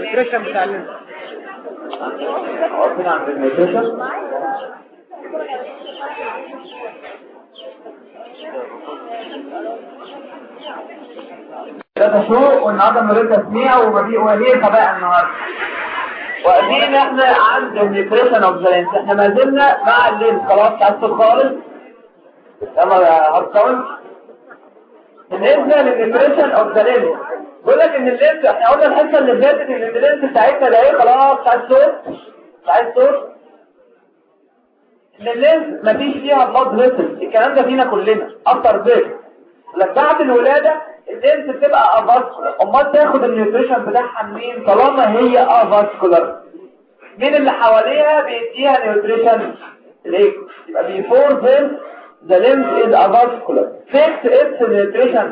النيوتريشن بتاع اللينس. عارفين عن النيوتريشن ده شو والنهارده مريض تسميع وهي طبيعة النهارده واقفين احنا عند النيوتريشن اوف ذا لينس. احنا ما زلنا مع اللينس خلاص تعبت خالص. يلا يا هاركاون بالنسبه للنيوتريشن اوف ذا لينس بقول لك ان اللينس احنا قلنا الحصه اللي فاتت ان اللينس بتاعتنا ده ايه خلاص عايز صوت ان اللينس مفيش فيها بلاد فيسل. الكلام ده فينا كلنا اكتر بيت لما بعد الولاده اللينس بتبقى افاسكولار. امال تاخد النيوتريشن بتاعها منين طالما هي افاسكولار؟ مين اللي حواليها بيديها نيوتريشن؟ ليه؟ يبقى before this the lens is avascular takes its nutrition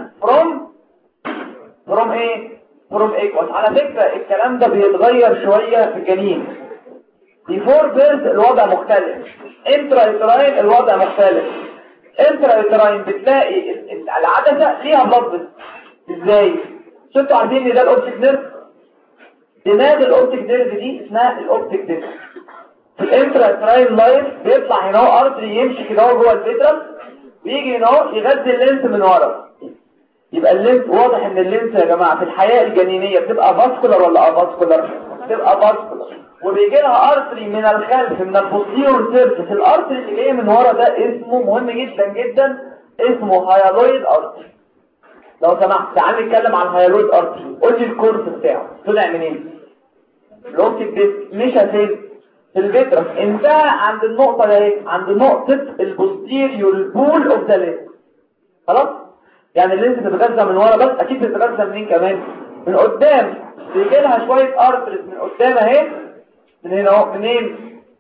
from ايه؟ from aqueous. على فكرة الكلام ده بيتغير شوية في الجنين. before birth الوضع مختلف. intrauterine الوضع مختلف. intrauterine بتلاقي العدسة ليها بلد. ازاي؟ شفتوا عارفين ان ده الاوبتيك نيرف؟ دماغ الاوبتيك نيرف دي اسمها الاوبتيك نيرف. في الانتراتراين لاين بيطلع هنا اهو ارتري يمشي كده اهو جوه الفيترس ويجي هنا اهو يغذي اللينس من ورا. يبقى اللينس واضح ان اللينس يا جماعه في الحياه الجنينيه بتبقى فاسكولار ولا افاسكولار؟ بتبقى فاسكولار وبيجي لها ارتري من الخلف من البوستيرور سيرفيس. الارتري اللي جاي من ورا ده اسمه مهم جدا جدا اسمه هايالويد ارتري. لو سمحت تعال نتكلم عن الهايالويد ارتري. قول لي الكورس بتاعه طلع منين؟ الاوبتيك ديسك مشى فين؟ في الفيترس انتهى عند النقطه دي عند نقطه البوستيريور بول اوف ذا لينس. خلاص يعني اللينس بتتغذى من ورا بس اكيد بتتغذى منين كمان؟ من قدام. بيجي لها شويه ارتريز من قدام اهي من هنا اهو منين؟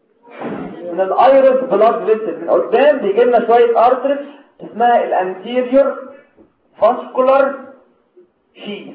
من الايرس بلاد فيسل. من قدام بيجي لنا شويه ارتريز اسمها الانتيريور فاسكولار شيث.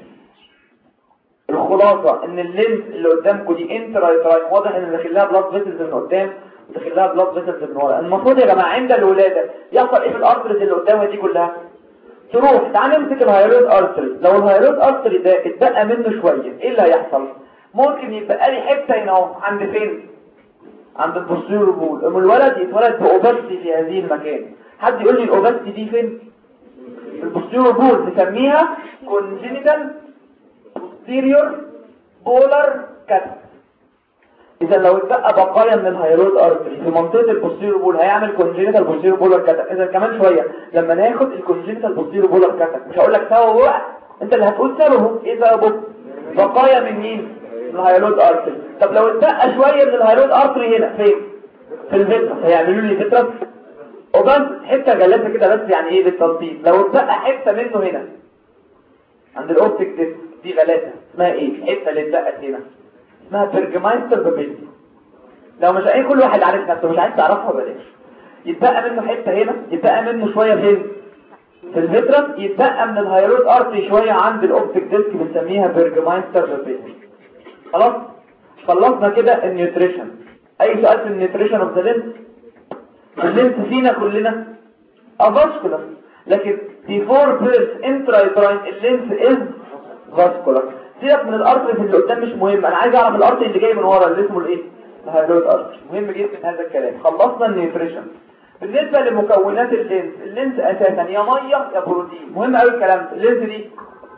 الخلاصة ان اللينس اللي قدامكم دي انترايتراين واضح ان داخل لها بلاد فيسلز من قدام وداخل لها بلاد فيسلز من ورا. المفروض يا جماعه عند الولاده يحصل ايه في الارتريز اللي قدامها دي كلها؟ تروح تعال نمسك الهايرويد ارتري. لو الهايرويد ارتري ده اتبقى منه شويه ايه اللي هيحصل؟ ممكن يبقى لي حته هنا اهو عند فين؟ عند البوستيريور بول. اما الولد يتولد باوباستي في هذه المكان. حد يقول لي الاوباستي دي فين؟ في البوستيريور بول. نسميها كونجينيتال posterior polar cut. اذا لو اتبقى بقايا من الهايرويد ارتري في منطقه البوستيريور بول هيعمل كونجينيتال بوستيريور بولار كات. اذا كمان شويه لما ناخد الكونجينيتال بوستيريور بولار كات مش هقول لك سببه بقى انت اللي هتقول سببه ايه سببه؟ بقايا من مين؟ من الهايرويد ارتري. طب لو اتبقى شويه من الهايرويد ارتري هنا فين؟ في الفيترس هيعملوا لي فيترس وبس حته جلسه كده بس يعني ايه بالتنطيط. لو اتبقى حته منه هنا عند الاوبتيك ديسك دي غلاسه اسمها ايه؟ الحته اللي اتبقت هنا اسمها بيرجمايستر بابيلي. لو مش اي كل واحد عارف نفسه مش عايز تعرفها بلاش. يتبقى منه حته هنا يتبقى منه شويه فين؟ في الفيترس. يتبقى من الهايرويد ارتري شويه عند الاوبتيك ديسك بنسميها بيرجمايستر بابيلي. خلاص خلصنا كده النيوتريشن. اي سؤال في النيوتريشن اوف ذا لينس؟ اللينس فينا كلنا افاسكولار لكن before birth intrauterine اللينس is vascular. سيبك من الارتري اللي قدام مش مهم. انا عايز اعرف الارتري اللي جاي من ورا اللي اسمه الايه؟ الهايرويد ارتري. مهم جدا هذا الكلام. خلصنا النيوتريشن. بالنسبه لمكونات اللينس اساسا يا ميه يا بروتين. مهم قوي الكلام ده. اللينس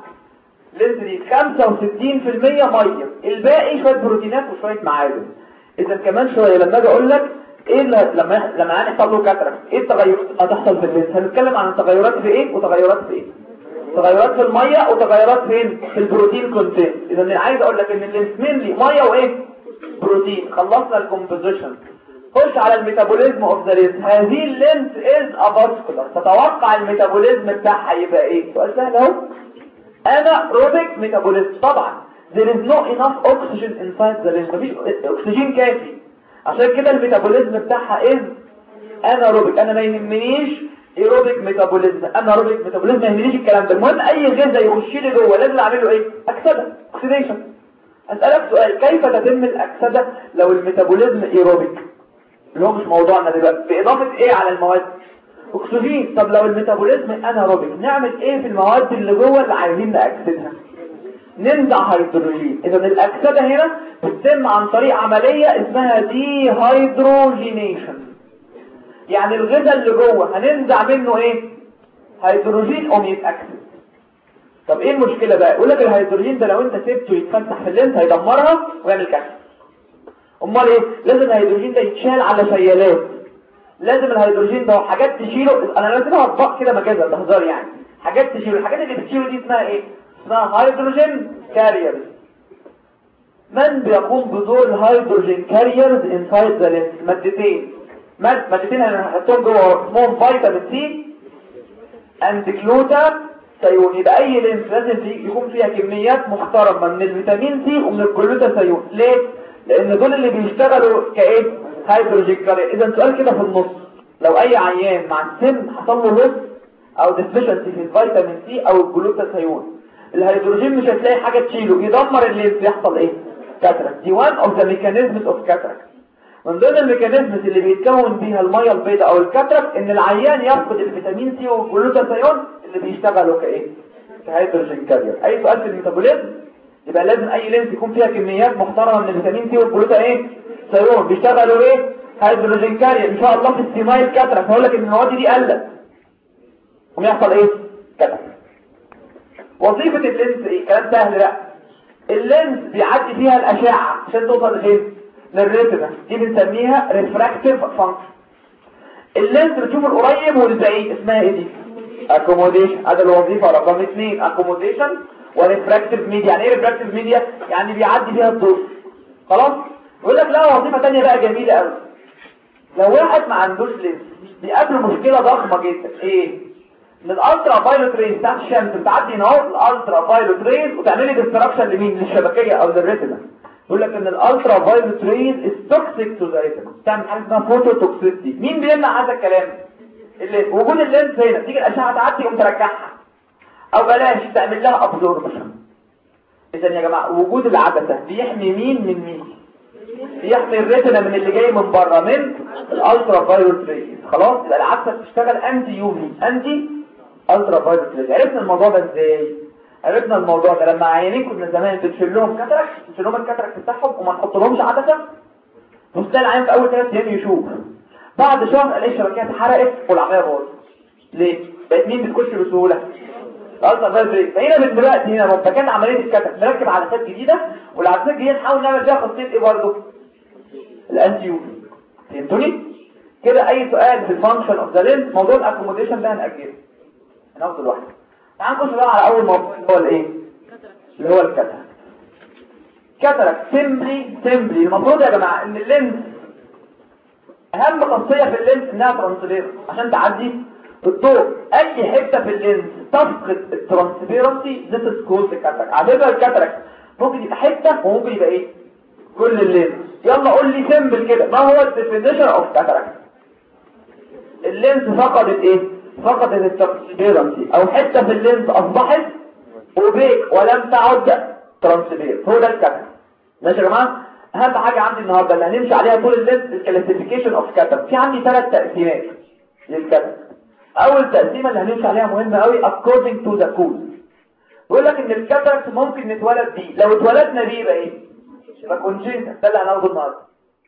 دي 65% ميه الباقي شويه بروتينات وشويه معادن. اذا كمان شويه لما اجي اقول لك ايه لما هنحصل له كاتراكت ايه التغيرات هتحصل في اللينس؟ هنتكلم عن التغيرات في ايه وتغيرات في ايه؟ تغيرات في الميه وتغيرات فين؟ في البروتين كونتنت. اذا انا عايز اقول لك ان اللينس مينلي ميه وايه؟ بروتين. خلصنا الكومبوزيشن. خش على الميتابوليزم اوف ذا لينس. هذه اللينس از افاسكولار. تتوقع الميتابوليزم بتاعها يبقى ايه؟ سؤال سهل اهو. انايروبيك ميتابوليزم. طبعا there is no enough oxygen inside the lens. مفيش اكسجين كافي عشان كده الميتابوليزم بتاعها از انايروبيك. انا ما يهمنيش ايروبيك ميتابوليزم انايروبيك ميتابوليزم ما يهمنيش الكلام ده. المهم اي غذاء يخش لي جوه لازم اعمل له ايه؟ اكسده اوكسيديشن. اسالك سؤال كيف تتم الاكسده لو الميتابوليزم ايروبيك اللي هو مش موضوعنا دلوقتي باضافه ايه على المواد؟ اكسجين. طب لو الميتابوليزم انايروبيك نعمل ايه في المواد اللي جوه اللي عايزين ناكسدها؟ ننزع هيدروجين. اذا الاكسده هنا بتتم عن طريق عمليه اسمها دي هيدروجينيشن. يعني الغذاء اللي جوه هننزع منه ايه؟ هيدروجين يتاكسد. طب ايه المشكله بقى؟ يقول لك الهيدروجين ده لو انت سبته يتفتح في اللينس هيدمرها ويعمل كسر. امال ايه؟ لازم الهيدروجين ده يتشال على شيالات. لازم الهيدروجين ده حاجات تشيله. انا لازم اطبق كده مجازا، ده هزار يعني. حاجات تشيله. الحاجات اللي بتشيله دي اسمها ايه؟ اسمها هيدروجين كاريرز. من بيقوم بدور الهيدروجين كاريرز انسايد ذا لينس؟ مادتين هنحطهم جوه اسمهم فيتامين سي اند جلوتاثيون. يبقى اي لينس لازم يكون فيها كميات محترمه من الفيتامين سي ومن الجلوتاثيون. ليه؟ لان دول اللي بيشتغلوا كايه؟ هيدروجين كارير. اذا سؤال كده في النص، لو اي عيان مع السن حصل له لوس او ديفيشنسي في الفيتامين سي او الجلوتاثيون، الهيدروجين مش هتلاقي حاجه تشيله، يدمر اللينس، يحصل ايه؟ كاتراكت. دي وان اوف ذا ميكانيزمز اوف كاتراكت. من ضمن الميكانيزمز اللي بيتكون بيها الميه البيضاء او الكاتراكت ان العيان يفقد الفيتامين سي والجلوتاثيون اللي بيشتغلوا كايه؟ كهيدروجين كارير. اي سؤال في الميتابوليزم يبقى لازم اي لينس يكون فيها كميات محترمه من الفيتامين سي والجلوتاثيون بيشتغلوا ايه؟ هيدروجين كارير. ان شاء الله في السيمايل كاتراكت هقول لك ان المواد دي قلت ويحصل ايه؟ كاتراكت. وظيفه اللينس ايه؟ كلام سهل بقى. اللينس بيعدي فيها الاشعه عشان توصل لفين؟ للريتنا. دي بنسميها ريفراكتيف فانكشن. اللينس بتشوف القريب والبعيد، اسمها ايه دي؟ اكوموديشن. هذا الوظيفه رقم 2، اكوموديشن وريفراكتيف ميديا. يعني ايه ريفراكتيف ميديا؟ يعني بيعدي فيها الضوء. خلاص. يقول لك لا وظيفه ثانيه بقى جميله قوي. لو واحد ما عندوش لينس بيقابله مشكله ضخمه جدا. ايه؟ ان الالترا فايولوت ريز بتاعت الشمس بتعدي هنا اهو الالترا فايولوت ريز وتعمل لي ديستراكشن لمين؟ للشبكيه او للريتنا. يقول لك ان الالترا فايولوت ريز از توكسيك تو ذا ريتنا، بتعمل حاجه اسمها فوتو توكسيستي. مين بيمنع هذا الكلام؟ وجود اللينس هنا. تيجي الاشعه تعدي تقوم ترجعها، او بلاش تعمل لها ابزوربشن. اذا يا جماعه وجود العدسه بيحمي مين من مين؟ بيحمي الريتنا من اللي جاي من بره من الالترا فايولوت ريز. خلاص. يبقى العدسه بتشتغل انتي يوفي، انتي الترا فايولوت ريز. عرفنا الموضوع ده ازاي؟ عرفنا الموضوع ده لما عيانين كنا زمان بنشيل لهم كاتراكت، نشيل لهم الكاتراكت بتاعهم وما نحط لهمش عدسه. مستني العيان في اول 3 ايام يشوف، بعد شهر الاقي الشبكيه اتحرقت والعمليه باظت. ليه؟ بقت مين بتخش بسهوله؟ الالترا فايولوت ريز. فهنا من دلوقتي هنا ربنا كان عمليه الكاتراكت نركب عدسات جديده، والعدسات الجديده نحاول نعمل فيها خاصيه ايه برضه؟ الانتي يوفي. فهمتوني؟ كده اي سؤال في الفانكشن اوف ذا لينس. موضوع الاكوموديشن ده هنأجله، هناخده لوحده. تعال نخش بقى على اول موضوع اللي هو الايه؟ اللي هو الكاتراكت. كاتراكت سيمبلي المفروض يا جماعه ان اللينس اهم خاصيه في اللينس انها ترانسبيرنت عشان تعدي الضوء. اي حته في اللينس تفقد الترانسبيرنسي ذات از كولد كاتراكت. على فكره الكاتراكت ممكن يبقى حته وممكن يبقى ايه؟ كل اللينس. يلا قول لي سيمبل كده، ما هو الديفينيشن اوف كاتراكت؟ اللينس فقدت ايه؟ فقدت الترانسبيرنسي، او حته في اللينس اصبحت اوبيك ولم تعد ترانسبيرنت. هو ده الكاتراكت. ماشي يا جماعه؟ اهم حاجه عندي النهارده اللي هنمشي عليها طول اللينس الكلاسيفيكيشن اوف كاتراكت. في عندي 3 تقسيمات للكاتراكت. اول تقسيمه اللي هنمشي عليها مهمه قوي according to the cause. بيقول لك ان الكاتراكت ممكن نتولد بيه. لو اتولدنا بيه يبقى ايه؟ يبقى كونجنتال. ده اللي هناخده النهارده.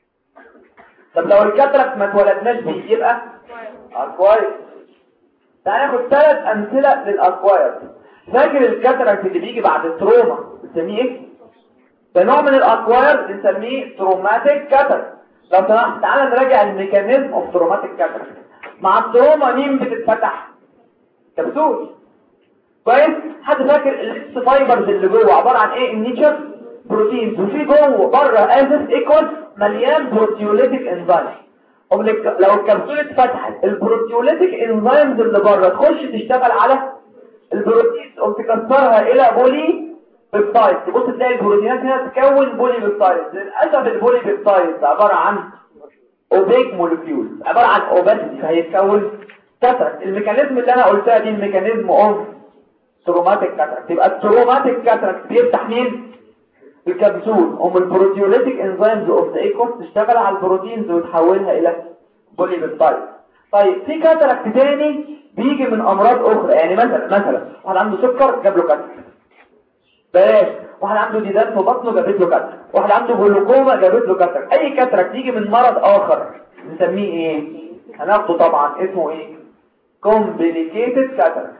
طب لو الكاتراكت ما اتولدناش بيه يبقى اكوايرد. تعال ناخد 3 امثله للاكوايرد. فاكر الكاتراكت اللي بيجي بعد التروما بنسميه ايه؟ ده نوع من الاكوايرد بنسميه تروماتيك كاتراكت. لو سمحت تعال نراجع الميكانيزم اوف تروماتيك كاتراكت. مع التروما مين بتتفتح؟ كبسول. كويس؟ حد فاكر الليبس فايبرز اللي جوه عباره عن ايه؟ النيتشر بروتينز، وفي جوه بره اسيد ايكوس مليان بروتيوليتيك انزيم. لو الكبسوله اتفتحت البروتيوليتيك انزيمز اللي بره تخش تشتغل على البروتينز وتكسرها الى بولي بيبتايد. تبص تلاقي البروتينات هنا تكون بولي بيبتايد. للاسف البولي بيبتايد عباره عن اوبيك مولكيول، عباره عن اوباسيتي، فهيتكون كاتراكت. الميكانيزم اللي انا قلتها دي الميكانيزم اوف تروماتيك كاتراكت. يبقى التروماتيك كاتراكت بيفتح مين؟ الكبسول. البروتيوليتيك انزيمز اوف ذا ايكوس تشتغل على البروتينز وتحولها الى بولي بيبتايد. طيب في كاتراكت تاني بيجي من امراض اخرى. يعني مثلا واحد عنده سكر جاب له كاتراكت. بلاش. واحد عنده ديدان في بطنه جابت له كاتراك، واحد عنده جلوكوما جابت له كاتراك. اي كاتراك تيجي من مرض اخر نسميه ايه؟ هناخده طبعا اسمه ايه؟ كومبليكيتد كاتراك.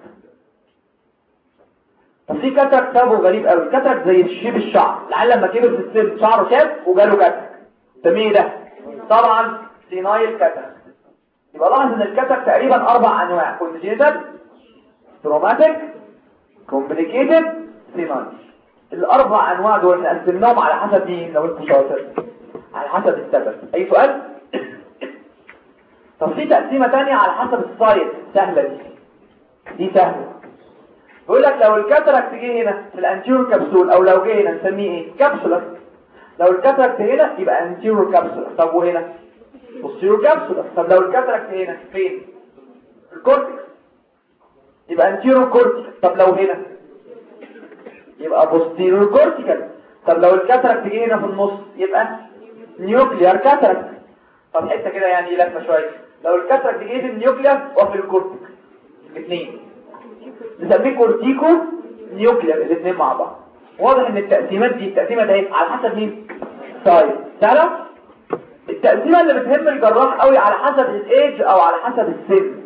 طب في كاتراك سببه غريب قوي، كاتراك زي شيب الشعر، العيال لما كبر في السن شعره شاب وجاله كاتراك، نسميه ده طبعا سينايل كاتراك. يبقى لاحظ ان الكاتراك تقريبا 4 انواع: كونجينيتال، تروماتيك، كومبليكيتد، سينايل. الاربع انواع دول نقسمهم على حسب مين لو انت شاطر؟ على حسب السبب. اي سؤال؟ طب في تقسيمه ثانيه على حسب السايز، سهله دي سهله. بيقول لك لو الكاتراكت جه هنا في الانتيرور كابسول، او لو جه هنا نسميه ايه؟ كابسولر. لو الكاتراكت هنا يبقى انتيرور كابسولر. طب وهنا بوستيرور كابسولر. طب لو الكاتراكت هنا فين؟ الكورتكس يبقى انتيرور كورتيكال. طب لو هنا يبقى بوستيرور كورتيكال. طب لو الكاتراكت جه هنا في النص يبقى نيوكليار كاتراكت. طب حته كده يعني لفه شويه، لو الكاتراكت جه في النيوكليار وفي الكورتكس الاثنين نسميه كورتيكو نيوكليار، الاثنين مع بعض. واضح ان التقسيمات دي التقسيمه ده على حسب مين؟ طيب تعرف التقسيمه اللي بتهم الجراح قوي على حسب الايدج او على حسب السن.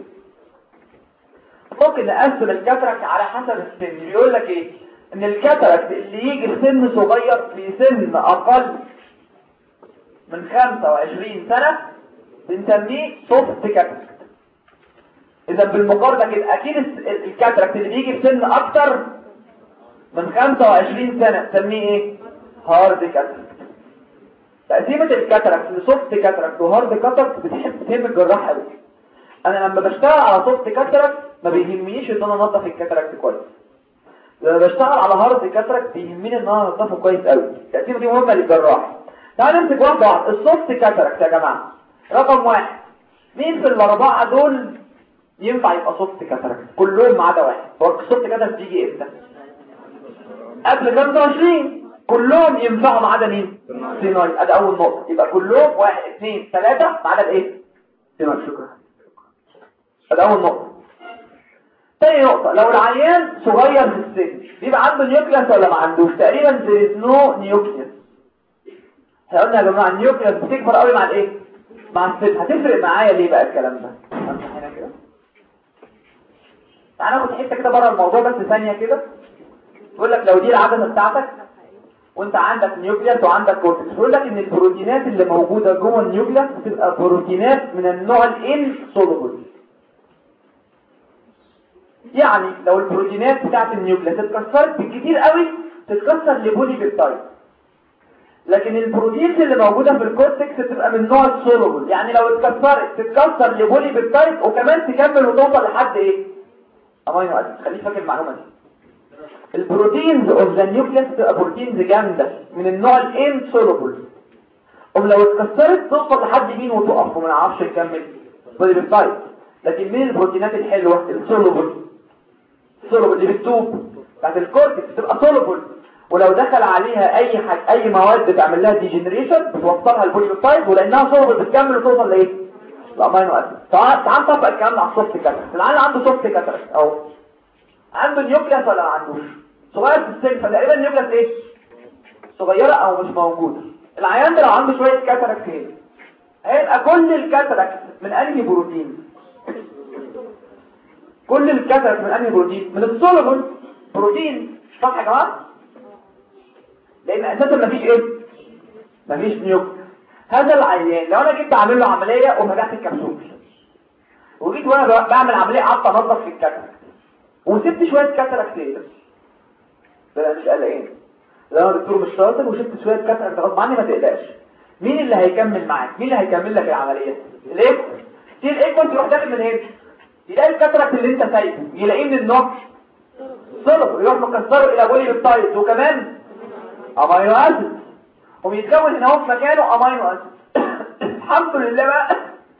ممكن نقسم الكاتراكت على حسب السن. بيقول لك ايه؟ ان الكاتراكت اللي يجي في سن صغير، في سن اقل من 25 سنه بنسميه سوفت كاتراكت. اذا بالمقارنه كده اكيد الكاتراكت اللي بيجي في سن اكتر من 25 سنه نسميه ايه؟ هارد كاتراكت. تقسيمه الكاتراكت لسوفت كاتراكت وهارد كاتراكت بتهم الجراح قوي. انا لما بشتغل على سوفت كاتراكت ما بيهمنيش ان انا انضف الكاتراكت كويس. لما بشتغل على هارد كاتراكت بيهمني ان انا انضفه كويس قوي. التقسيمه دي مهمه للجراح. تعالوا نمسك واحده. السوفت كاتراكت يا جماعه رقم 1، مين في الاربعه دول ينفع يبقى سوفت كاتراكت؟ كلهم ما عدا واحد. هو السوفت كاتراكت بيجي امتى؟ قبل 25. كلهم ينفعوا ما عدا مين؟ سينايل. ادي اول نقطه. يبقى كلهم 1 2 3 ما عدا الايه؟ سينايل. شكرا. ادي اول نقطه. تاني نقطه، لو العيان صغير في السن بيبقى عنده نيوكليس ولا ما عندوش؟ تقريبا there is no نيوكليس. احنا قلنا يا جماعه النيوكليس بتكبر قوي مع الايه؟ مع السن. هتفرق معايا ليه بقى الكلام ده؟ هنا كده تعالى ناخد حته كده بره الموضوع بس ثانيه كده. يقول لك لو دي العدسه بتاعتك وانت عندك نيوكليس وعندك كورتكس، يقول لك ان البروتينات اللي موجوده جوه النيوكليس بتبقى بروتينات من النوع الانسولوبل. يعني لو البروتينات بتاعت النيوكليس اتكسرت بالكتير قوي تتكسر لبولي بيبتايد، لكن البروتينز اللي موجوده في الكورتكس بتبقى من نوع السولوبل. يعني لو اتكسرت تتكسر لبولي بيبتايد وكمان تكمل وتوصل لحد ايه؟ امينو اسيد. خليك فاكر المعلومه دي. البروتينز اوف ذا نيوكليس بتبقى بروتينز جامده من النوع الانسولوبل، ولو اتكسرت توصل لحد مين وتقف وما نعرفش نكمل بولي بيبتايد. لكن مين البروتينات الحلوه؟ السولوبل. السولوبل اللي بتدوب بتاعت الكورتكس بتبقى سولوبل، ولو دخل عليها اي مواد بتعمل لها ديجنريشن بتوصلها البولي بيبتايد، ولانها سولوبل بتكمل وتوصل لايه؟ الامينو اسيد. تعال نطبق الكلام ده على السوفت كاتراكت. العيان عنده سوفت كاتراكت اهو، عنده نيوكليس ولا ما عندوش؟ صغير في السن، فتقريبا النيوكليس ايه؟ صغيره او مش موجوده. العيان ده لو عنده شويه كاتراكت هنا هيبقى كل الكاتراكت من انهي بروتين؟ كل الكاتراكت من انهي بروتين؟ من السولوبل بروتين. صح يا جماعه؟ لان اساسا مفيش ايه؟ مفيش نيوكليس. هذا العيان لو انا جيت اعمل له عمليه وفتحت الكبسول وجيت وانا بعمل عمليه قعدت انضف في الكاتراكت وسبت شويه كاتراكت هنا، ده مش قلقان. لو انا دكتور مش شاطر وشفت شويه كاتراكت غصب عني ما تقلقش. مين اللي هيكمل معاك؟ مين اللي هيكمل لك العمليه؟ الايكو. الايكو تروح داخل من هنا يلاقي الكاتراكت اللي انت سايبه يلاقيه من النوع صلب، يروح مكسره الى بولي بيبتايد وكمان امينو اسيد، وبيتكون هنا في مكانه امينو اسيد. الحمد لله بقى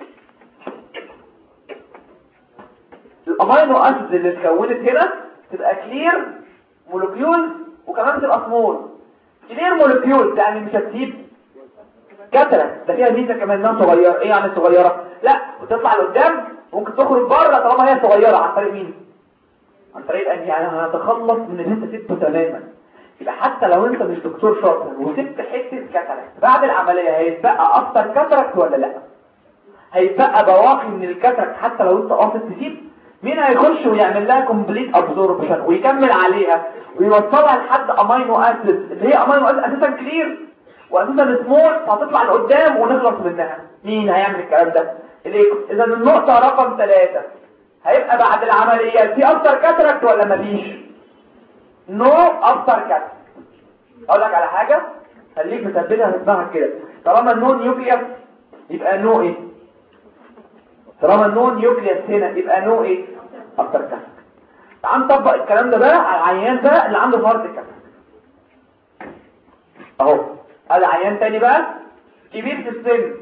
الامينو اسيد اللي اتكونت هنا تبقى كلير مولكيول وكمان تبقى سمول. كلير مولكيول يعني مش هتسيب كاتراكت، ده فيها ميزه كمان انها صغيره. ايه يعني صغيره؟ لا وتطلع لقدام ممكن تخرج بره طالما هي صغيره. عن طريق مين؟ عن طريق ان يعني هنتخلص من اللي انت سبته تماما. يبقى حتى لو انت مش دكتور شاطر وسبت حته كاتاراكت بعد العمليه هيتبقى اكتر كاتاراكت ولا لا؟ هيتبقى بواقي من الكاتاراكت حتى لو انت قاصد تسيب. مين هيخش ويعمل لها كومبليت ابزوربشن ويكمل عليها ويوصلها لحد امينو اسيد اللي هي امينو اسيد اساسا كلير واساسا سمول فهتطلع لقدام ونخلص منها؟ مين هيعمل الكلام ده؟ اذا النقطه رقم 3 هيبقى بعد العمليه في اكتر كاتاراكت ولا مفيش؟ نو اكتر كاتاراكت. اقول لك على حاجه خليك مثبتها في دماغك كده، طالما النون نيوكليس يبقى نو ايه؟ طالما النون نيوكليس هنا يبقى نو ايه؟ اكتر كاتاراكت. تعال نطبق الكلام ده بقى على العيان ده اللي عنده هارد كاتاراكت اهو. هذا عيان تاني بقى كبير في السن.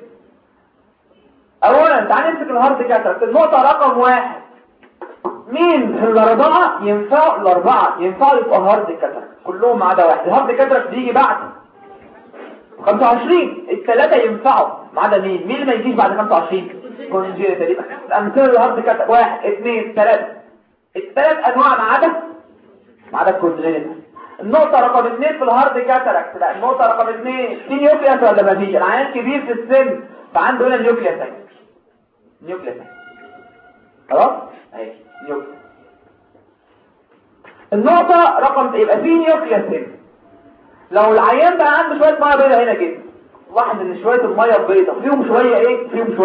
اولا تعال نمسك الهارد كاتاراكت. النقطه رقم 1 مين في الاربعه ينفعوا؟ الاربعه ينفعوا يبقوا هارد كاتاراكت كلهم ما عدا واحد. الهارد كاتاراكت بيجي بعد 25. الثلاثه ينفعوا ما عدا مين اللي ما يجيش بعد 25؟ كونجيتال. يبقى الامثله الهارد كاتاراكت 1 2 3 الثلاث انواع ما عدا الكونجيتال. النقطه رقم 2 في الهارد كاتاراكت، لا النقطه رقم 2 في نيوكليس ولا ما فيش؟ العيان كبير في السن فعنده هنا نيوكليس خلاص اهي نيوكليس. النقطه رقم يبقى في نيوكليس هنا. لو العيان بقى عنده شويه ميه بيضاء هنا كده، واحد ان شويه الميه البيضاء فيهم شويه ايه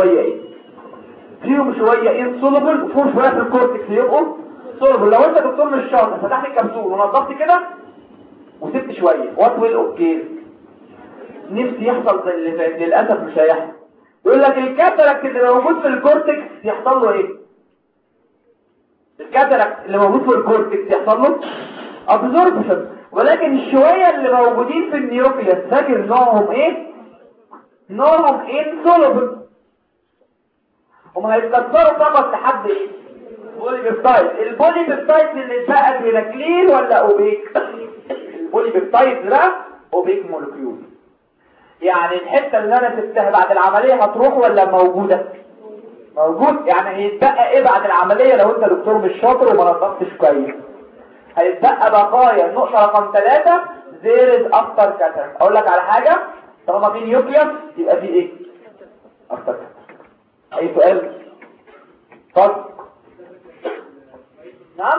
سولوبل وفيهم شويه في الكورتكس يبقوا سولوبل. لو انت دكتور مش شاطر فتحت الكبسول ونضفت كده وسبت شويه وات ويل اوكي نفسي يحصل زي اللي فات، للاسف مش هيحصل. يقول لك الكاتاراكت اللي موجود في الكورتكس يحصل له ايه؟ الكاتاراكت اللي موجود في الكورتكس يحصل له ابزوربشن، ولكن الشويه اللي موجودين في النيوكليس فاكر نوعهم ايه؟ نوعهم انسولوبل. هم هيتكسروا فقط لحد ايه؟ بوليبيبتايد. البوليبيبتايد اللي اتبقت هنا كلير ولا اوبيك؟ البوليبيبتايد ده اوبيك مولكيول. يعني الحته اللي انا سبتها بعد العمليه هتروح ولا موجوده؟ موجود. يعني هيتبقى ايه بعد العمليه لو انت دكتور مش شاطر وما نظفتش كويس؟ هيتبقى بقايا. النقطه رقم 3 زيرز اكتر كاتاراكت. اقول لك على حاجه، طالما في نيوكليوس يبقى في ايه؟ اكتر كاتاراكت. اي سؤال؟ اتفضل. نعم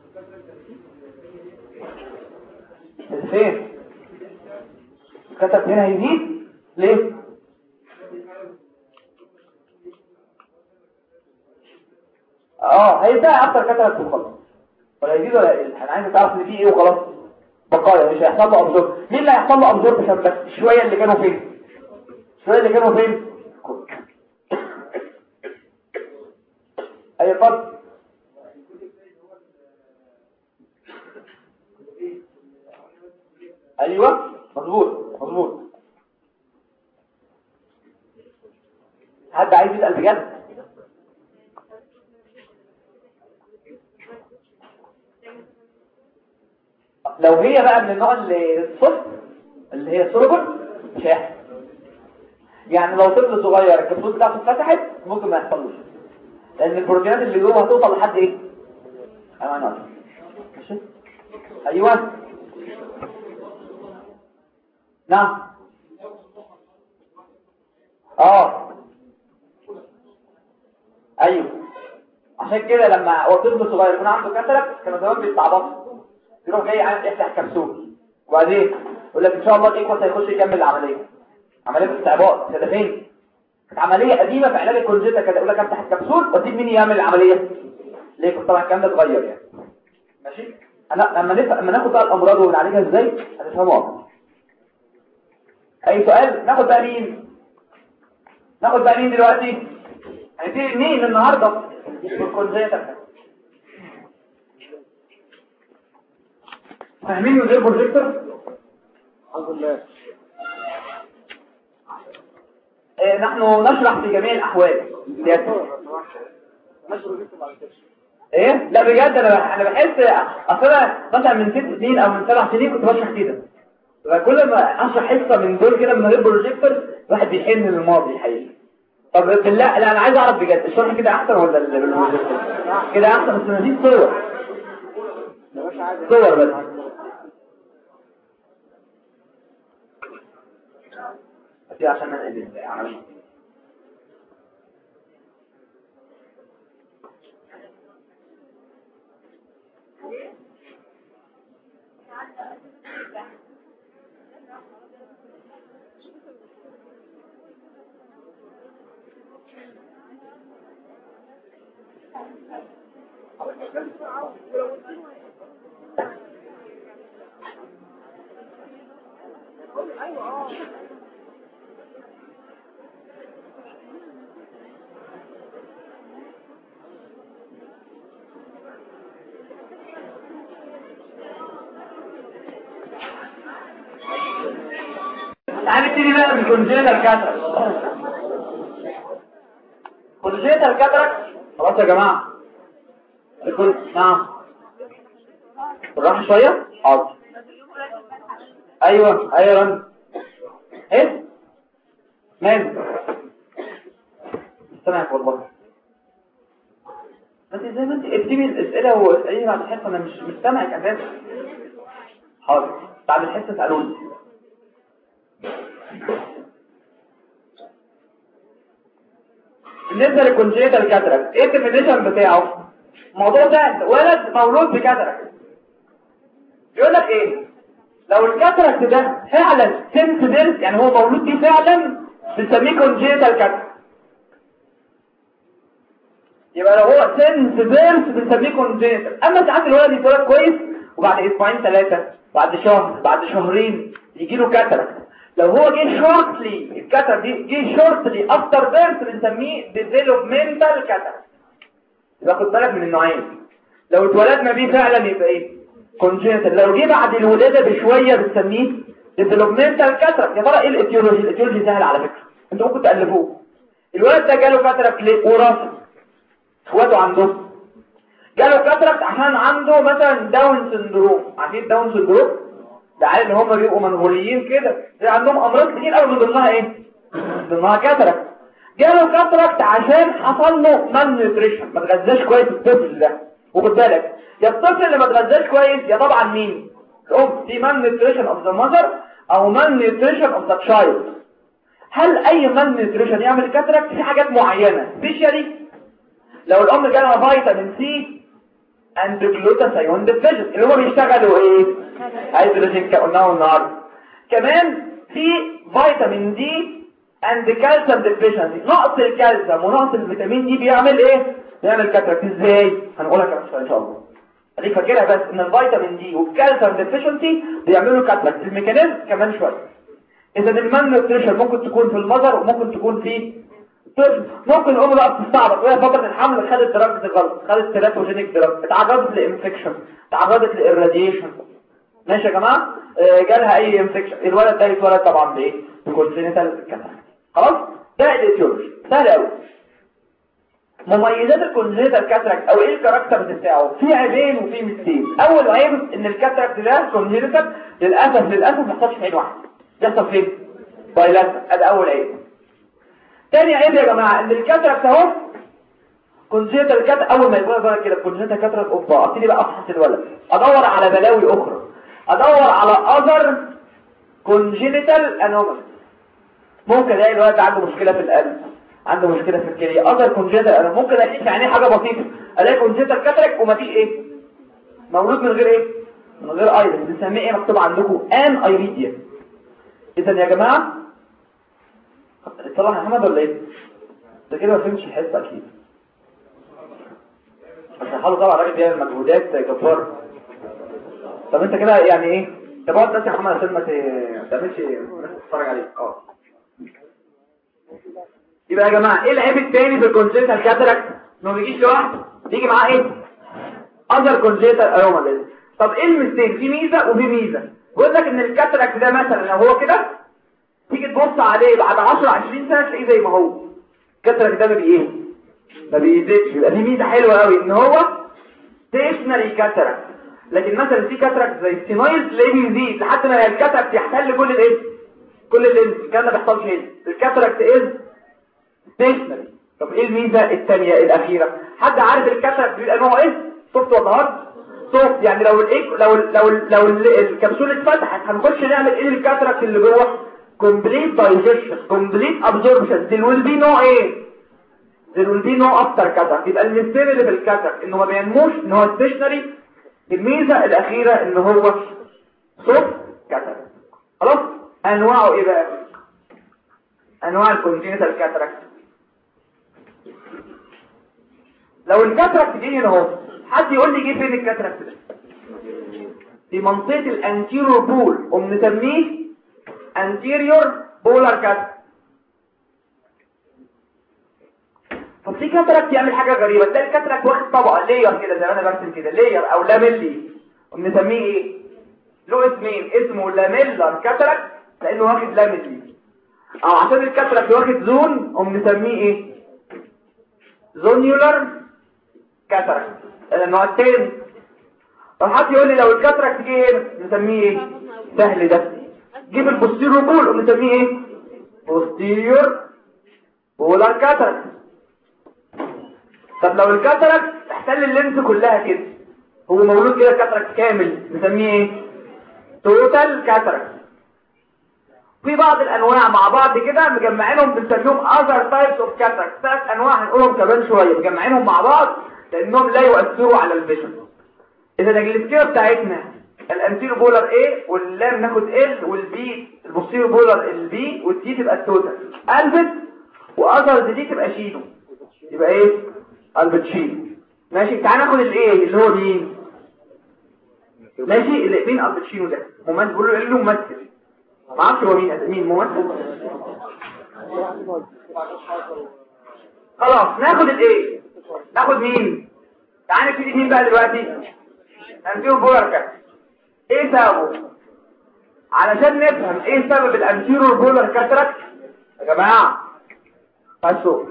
فين الكاتاراكت هنا هيزيد ليه؟ هيبقى اكتر كاتاراكت وخلاص، ولا يزيد ولا يقل. انا عايز تعرف ان في ايه وخلاص. بقايا مش هيحصل له ابزورب. مين اللي هيحصل له ابزورب؟ بس شويه اللي كانوا فين؟ اي فرق؟ ايوه مظبوط. حد عايز يسال بجد؟ لو هي بقى من النوع اللي الصفر اللي هي سولوبل مش هيحصل. يعني لو طفل صغير الكبسول بتاعته اتفتحت ممكن ما يحصلوش، لان البروتينات اللي جوه هتوصل لحد ايه؟ امانات. ماشي. ايوه نعم. ايوه عشان كده لما هو طفل صغير يكون عنده كاتاراكت كانوا زمان بيستعبطوا يروح جاي عايز يفتح كبسول وبعدين يقول لك ان شاء الله الايكوس هيخش يكمل العمليه. عمليه استعباط كده فين؟ كانت عمليه قديمه في علاج الكونجيتا كده يقول لك افتح الكبسول واسيب مين يعمل العمليه؟ ليه؟ طبعا الكلام ده اتغير يعني. ماشي. انا لما ناخد بقى الامراض ونعالجها ازاي هتفهموا اكتر. اي سؤال؟ ناخد بقى مين دلوقتي؟ هنبتدي مين النهارده؟ الكونجيتا. فاهمين من غير بروجيكتور؟ الحمد لله. نحن نشرح في جميع الاحوال. ايه؟ لا بجد انا بحس اصلا مثلا من 6 سنين او من 7 سنين كنت بشرح كده. فكل ما اشرح حصه من دول كده من غير بروجيكتور الواحد بيحن للماضي حقيقي. طب بالله لا انا عايز اعرف بجد الشرح كده احسن ولا بالبروجيكتور؟ كده احسن بس مفيش صور بس. دي عشان ننقل العناوين. تعالى نبتدي بقى بالكونجيتال كاتراكت. كونجيتال كاتراكت خلاص يا جماعه. نعم بالراحه شويه. حاضر. ايوه رن ايه مال سامعك والله. انت زي ما انت اكتبي الاسئله واساليني بعد الحصه. انا مش سامعك اساسا. حاضر بعد الحصه اسالوني. بالنسبه للكونجيتال كاتراكت ايه الديفينيشن بتاعه؟ الموضوع ده ولد مولود بكاتراكت. يقول لك ايه؟ لو الكاتراكت ده فعلا سنس بيرث يعني هو مولود بيه فعلا بنسميه كونجيتال كاتراكت. يبقى لو هو سنس بيرث بنسميه كونجيتال. اما ساعات الولد يتولد كويس وبعد اسبوعين ثلاثه بعد شهر بعد شهرين يجي له كاتراكت. لو هو جه شورتلي الكاتراكت دي جه شورتلي افتر بيرث بنسميه ديفلوبمنتال كاتراكت. يبقى خد بالك من النوعين. لو اتولدنا بيه فعلا يبقى ايه؟ كونجيتال. لو جه بعد الولاده بشويه بنسميه ديفلوبمنتال كاتراكت. يا ترى ايه الايتيولوجي؟ الايتيولوجي سهل على فكره انتوا ممكن تالفوه. الولد ده جاله كاتراكت ليه؟ وراثه اخواته عندهم جاله كاتراكت عشان عنده مثلا داون سندروم. عارفين داون سندروم؟ ده عارف ان هم بيبقوا منغوليين كده عندهم امراض كتير قوي من ضمنها ايه؟ من ضمنها كاتراكت. جاله كاتراكت عشان حصل له مان نيوتريشن ما اتغذاش كويس الطفل ده. وخد بالك يا الطفل اللي ما اتغذاش كويس يا طبعا مين؟ الام. دي مان نيوتريشن اوف ذا ماذر او مان نيوتريشن اوف ذا تشايلد. هل اي مان نيوتريشن يعمل كاتراكت؟ في حاجات معينه سبيشالي لو الام جالها فيتامين سي اند جلوتاثيون ديفيشن اللي هم بيشتغلوا ايه؟ هيدروجين قلناه النهارده. كمان في فيتامين دي اند كالسيوم ديفيشنسي. نقص الكالسيوم ونقص الفيتامين دي بيعمل ايه؟ بيعمل كاتراكت. ازاي؟ هنقولها كمان ان شاء الله. خليك فاكرها بس ان الفيتامين دي والكالسيوم ديفيشنسي بيعملوا كاتراكت. الميكانيزم كمان شويه. اذا المان نيوتريشن ممكن تكون في المذر وممكن تكون في الطفل. ممكن الام بقى بتستعبط وهي فتره الحمل خدت دراجز غلط، خدت تيراتوجينيك دراج، اتعرضت لانفكشن، اتعرضت للراديشن. ماشي يا جماعه؟ جالها اي انفكشن الولد ده يتولد طبعا بايه؟ بكونجنتال كاتراكت. خلاص ده الايتيولوجي سهل قوي. مميزات الكونجنتال كاتراكت او ايه الكاركتر بتاعه؟ في عيبين وفي ميزتين. اول عيب ان الكاتراكت ده كونجنتال للاسف ما بيحصلش في عين واحده. بيحصل فين؟ بايلاترال. ادي اول عيب. تاني عيب يا جماعه ان الكاتراكت اهو كونجنتال كاتراكت اول ما يبقى بقى كده كونجنتال كاتراكت اوبا ابتدي بقى افحص الولد ادور على بلاوي اخرى. ادور على اذر كونجنتال انومالي. ممكن الاقي الولد عنده مشكله في القلب، عنده مشكله في الكليه، اذر كونجنتال. انا ممكن الاقي في عينيه حاجه بسيطه الاقي كونجنتال كاتراكت ومفيش ايه؟ مولود من غير ايه؟ من غير ايرس. بنسميه ايه مكتوب عندكم؟ ان ايريديا. اذا يا جماعه طبعا يا محمد ولا ايه؟ ده كده ما فهمتش الحصه اكيد. حاله طبعا الراجل بيعمل مجهودات جبار. طب انت كده يعني ايه؟ طب اقعد بس يا محمد عشان ما تعملش الناس تتفرج عليك. يبقى يا جماعه ايه العيب الثاني في الكونجنتال كاتراكت؟ انه ما بيجيش لوحده، بيجي معاه ايه؟ اذر كونجنتال انوماليز. طب ايه الميزتين؟ في ميزه وفي ميزه. بيقول لك ان الكاتراكت ده مثلا لو هو كده تيجي تبص عليه بعد 10 20 سنه تلاقيه زي ما هو. الكاتراكت ده ما بيزيدش. يبقى دي ميزه حلوه قوي ان هو ستيشنري كاتراكت. لكن مثلا في كاتراكت زي السينويد تلاقيه بيزيد لحد ما الكاتراكت يحتل كل الايه؟ كل اللينز. الكلام ده ما بيحصلش هنا. الكاتراكت از ستيشنري. طب ايه الميزه الثانيه الاخيره؟ حد عارف الكاتراكت بيبقى نوعه ايه؟ سوفت ولا هارد؟ سوفت. يعني لو الكبسوله اتفتحت هنخش نعمل ايه الكاتراكت اللي جوه؟ complete digestion complete absorption there will be no ايه there will be no after cataract. يبقى الميستير اللي في الكاتراكت انه ما بينموش ان هو stationary. الميزه الاخيره ان هو soft cataract. خلاص انواعه ايه بقى؟ انواع الكونجنتال كاتراكت. لو الكاتراكت جه هنا اهو حد يقول لي جه فين الكاتراكت ده؟ في منطقه الانتيريور بول وبنسميه anterior polar cataract. طب في كاتراكت يعمل حاجه غريبه، تلاقي الكاتراكت واخد طبقه لاير كده زي ما انا برسم كده لاير او لاميلي وبنسميه ايه؟ له اسمين، اسمه لاميلر كاتراكت لانه واخد لاميلي، او عشان الكاتراكت واخد زون وبنسميه ايه؟ زونيولار كاتراكت. النوع الثاني طب حد يقول لي لو الكاتراكت جه هنا نسميه ايه؟ سهل ده، جيب البوستيريور بول ونسميه ايه؟ بوستيريور بولار كاتراكت. طب لو الكاتراكت احتل اللينس كلها كده، هو مولود كده كاتراكت كامل نسميه ايه؟ توتال كاتراكت. في بعض الانواع مع بعض كده مجمعينهم بنسميهم other types of cataract. 3 انواع هنقولهم كمان شويه مجمعينهم مع بعض لانهم لا يؤثروا على الفيجن. اذا الجلسكيه بتاعتنا الانتيرو بولار A واللام ناخد L والبي البوستيرو بولار البي والدي تبقى التوتال البت واذرز دي تبقى شيلو يبقى ايه؟ البتشيلو. ماشي تعال ناخد الايه اللي هو مين؟ ماشي اللي مين البتشيلو ده؟ ممثل بيقولوا له ممثل ما اعرفش هو مين ممثل. خلاص ناخد الايه؟ ناخد مين؟ تعال نبتدي مين بقى دلوقتي؟ انتيرو بولار كاتراكت. ايه سببه؟ علشان نفهم ايه سبب الانتيرو بولار كاتراكت يا جماعه بصوا،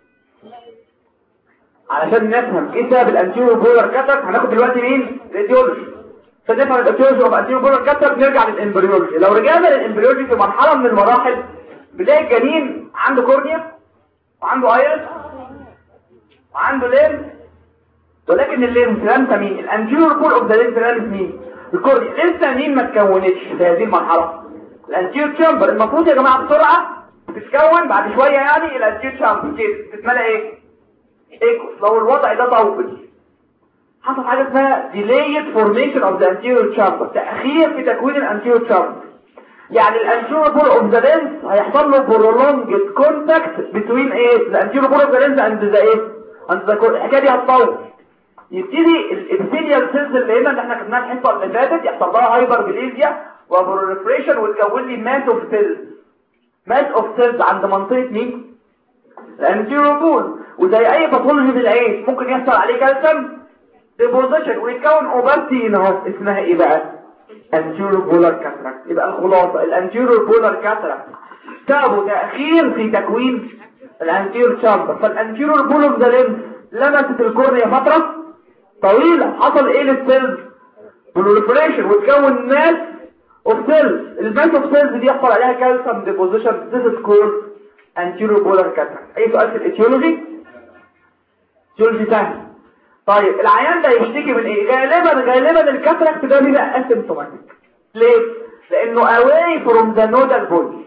علشان نفهم ايه سبب الانتيرو بولار كاتراكت هناخد دلوقتي مين؟ راديولوجي. عشان نفهم الانتيرو اوف انتيرو بولار كاتراكت نرجع للامبريولوجي. لو رجعنا للامبريولوجي في مرحله من المراحل بنلاقي الجنين عنده كورنيا وعنده ايرس وعنده ليمف، ولكن الليمف لامسه مين؟ الانتيرو بول اوف ذا ليمف لامس مين؟ الكورنيا. لسه مين ما اتكونتش في هذه المرحله؟ الانتيرو تشامبر. المفروض يا جماعه بسرعه تتكون بعد شويه يعني الانتيرو تشامبر كده تتملى ايه؟ ايكوس. لو الوضع ده طول حصل حاجه اسمها delayed formation of the anterior chamber، تاخير في تكوين الانتيرو chamber. يعني الانتيرو بول اوف ذا لينس هيحصل له prolonged contact between ايه؟ الانتيرو بول اوف ذا لينس and the ايه؟ and the الحكايه دي هتطول. يبتدي الابيثيليال سيلز اللي هنا اللي احنا خدناها الحصه اللي فاتت يحصل لها هايبربليزيا وبروليفريشن وتكون لي ماس اوف سيلز. ماس اوف سيلز عند منطقه مين؟ الانتيرو بول. وزي اي باثولوجي بالعين ممكن يحصل عليه كالسيوم ديبوزيشن ويتكون اوباستي هنا اهو اسمها ايه بقى؟ انتيرو بولار كاتراكت. يبقى الخلاصه الانتيرو بولار كاتراكت سببه تاخير في تكوين الانتيرو تشامبر. فالانتيرو بول اوف ذا لينس لمست الكورنيا فتره طويله، حصل ايه للسيلز؟ بروليفريشن وتكون ماس اوف سيلز. الماس اوف سيلز دي يحصل عليها كالسيوم ديبوزيشن. ذيس از كولد انتيرو بولار كاتراكت. اي سؤال في الايتيولوجي؟ ايتيولوجي سهل. طيب العيان ده يشتكي من ايه؟ غالبا الكاتراكت ده بيبقى اسيمتوماتيك. ليه؟ لانه away from the nodal body.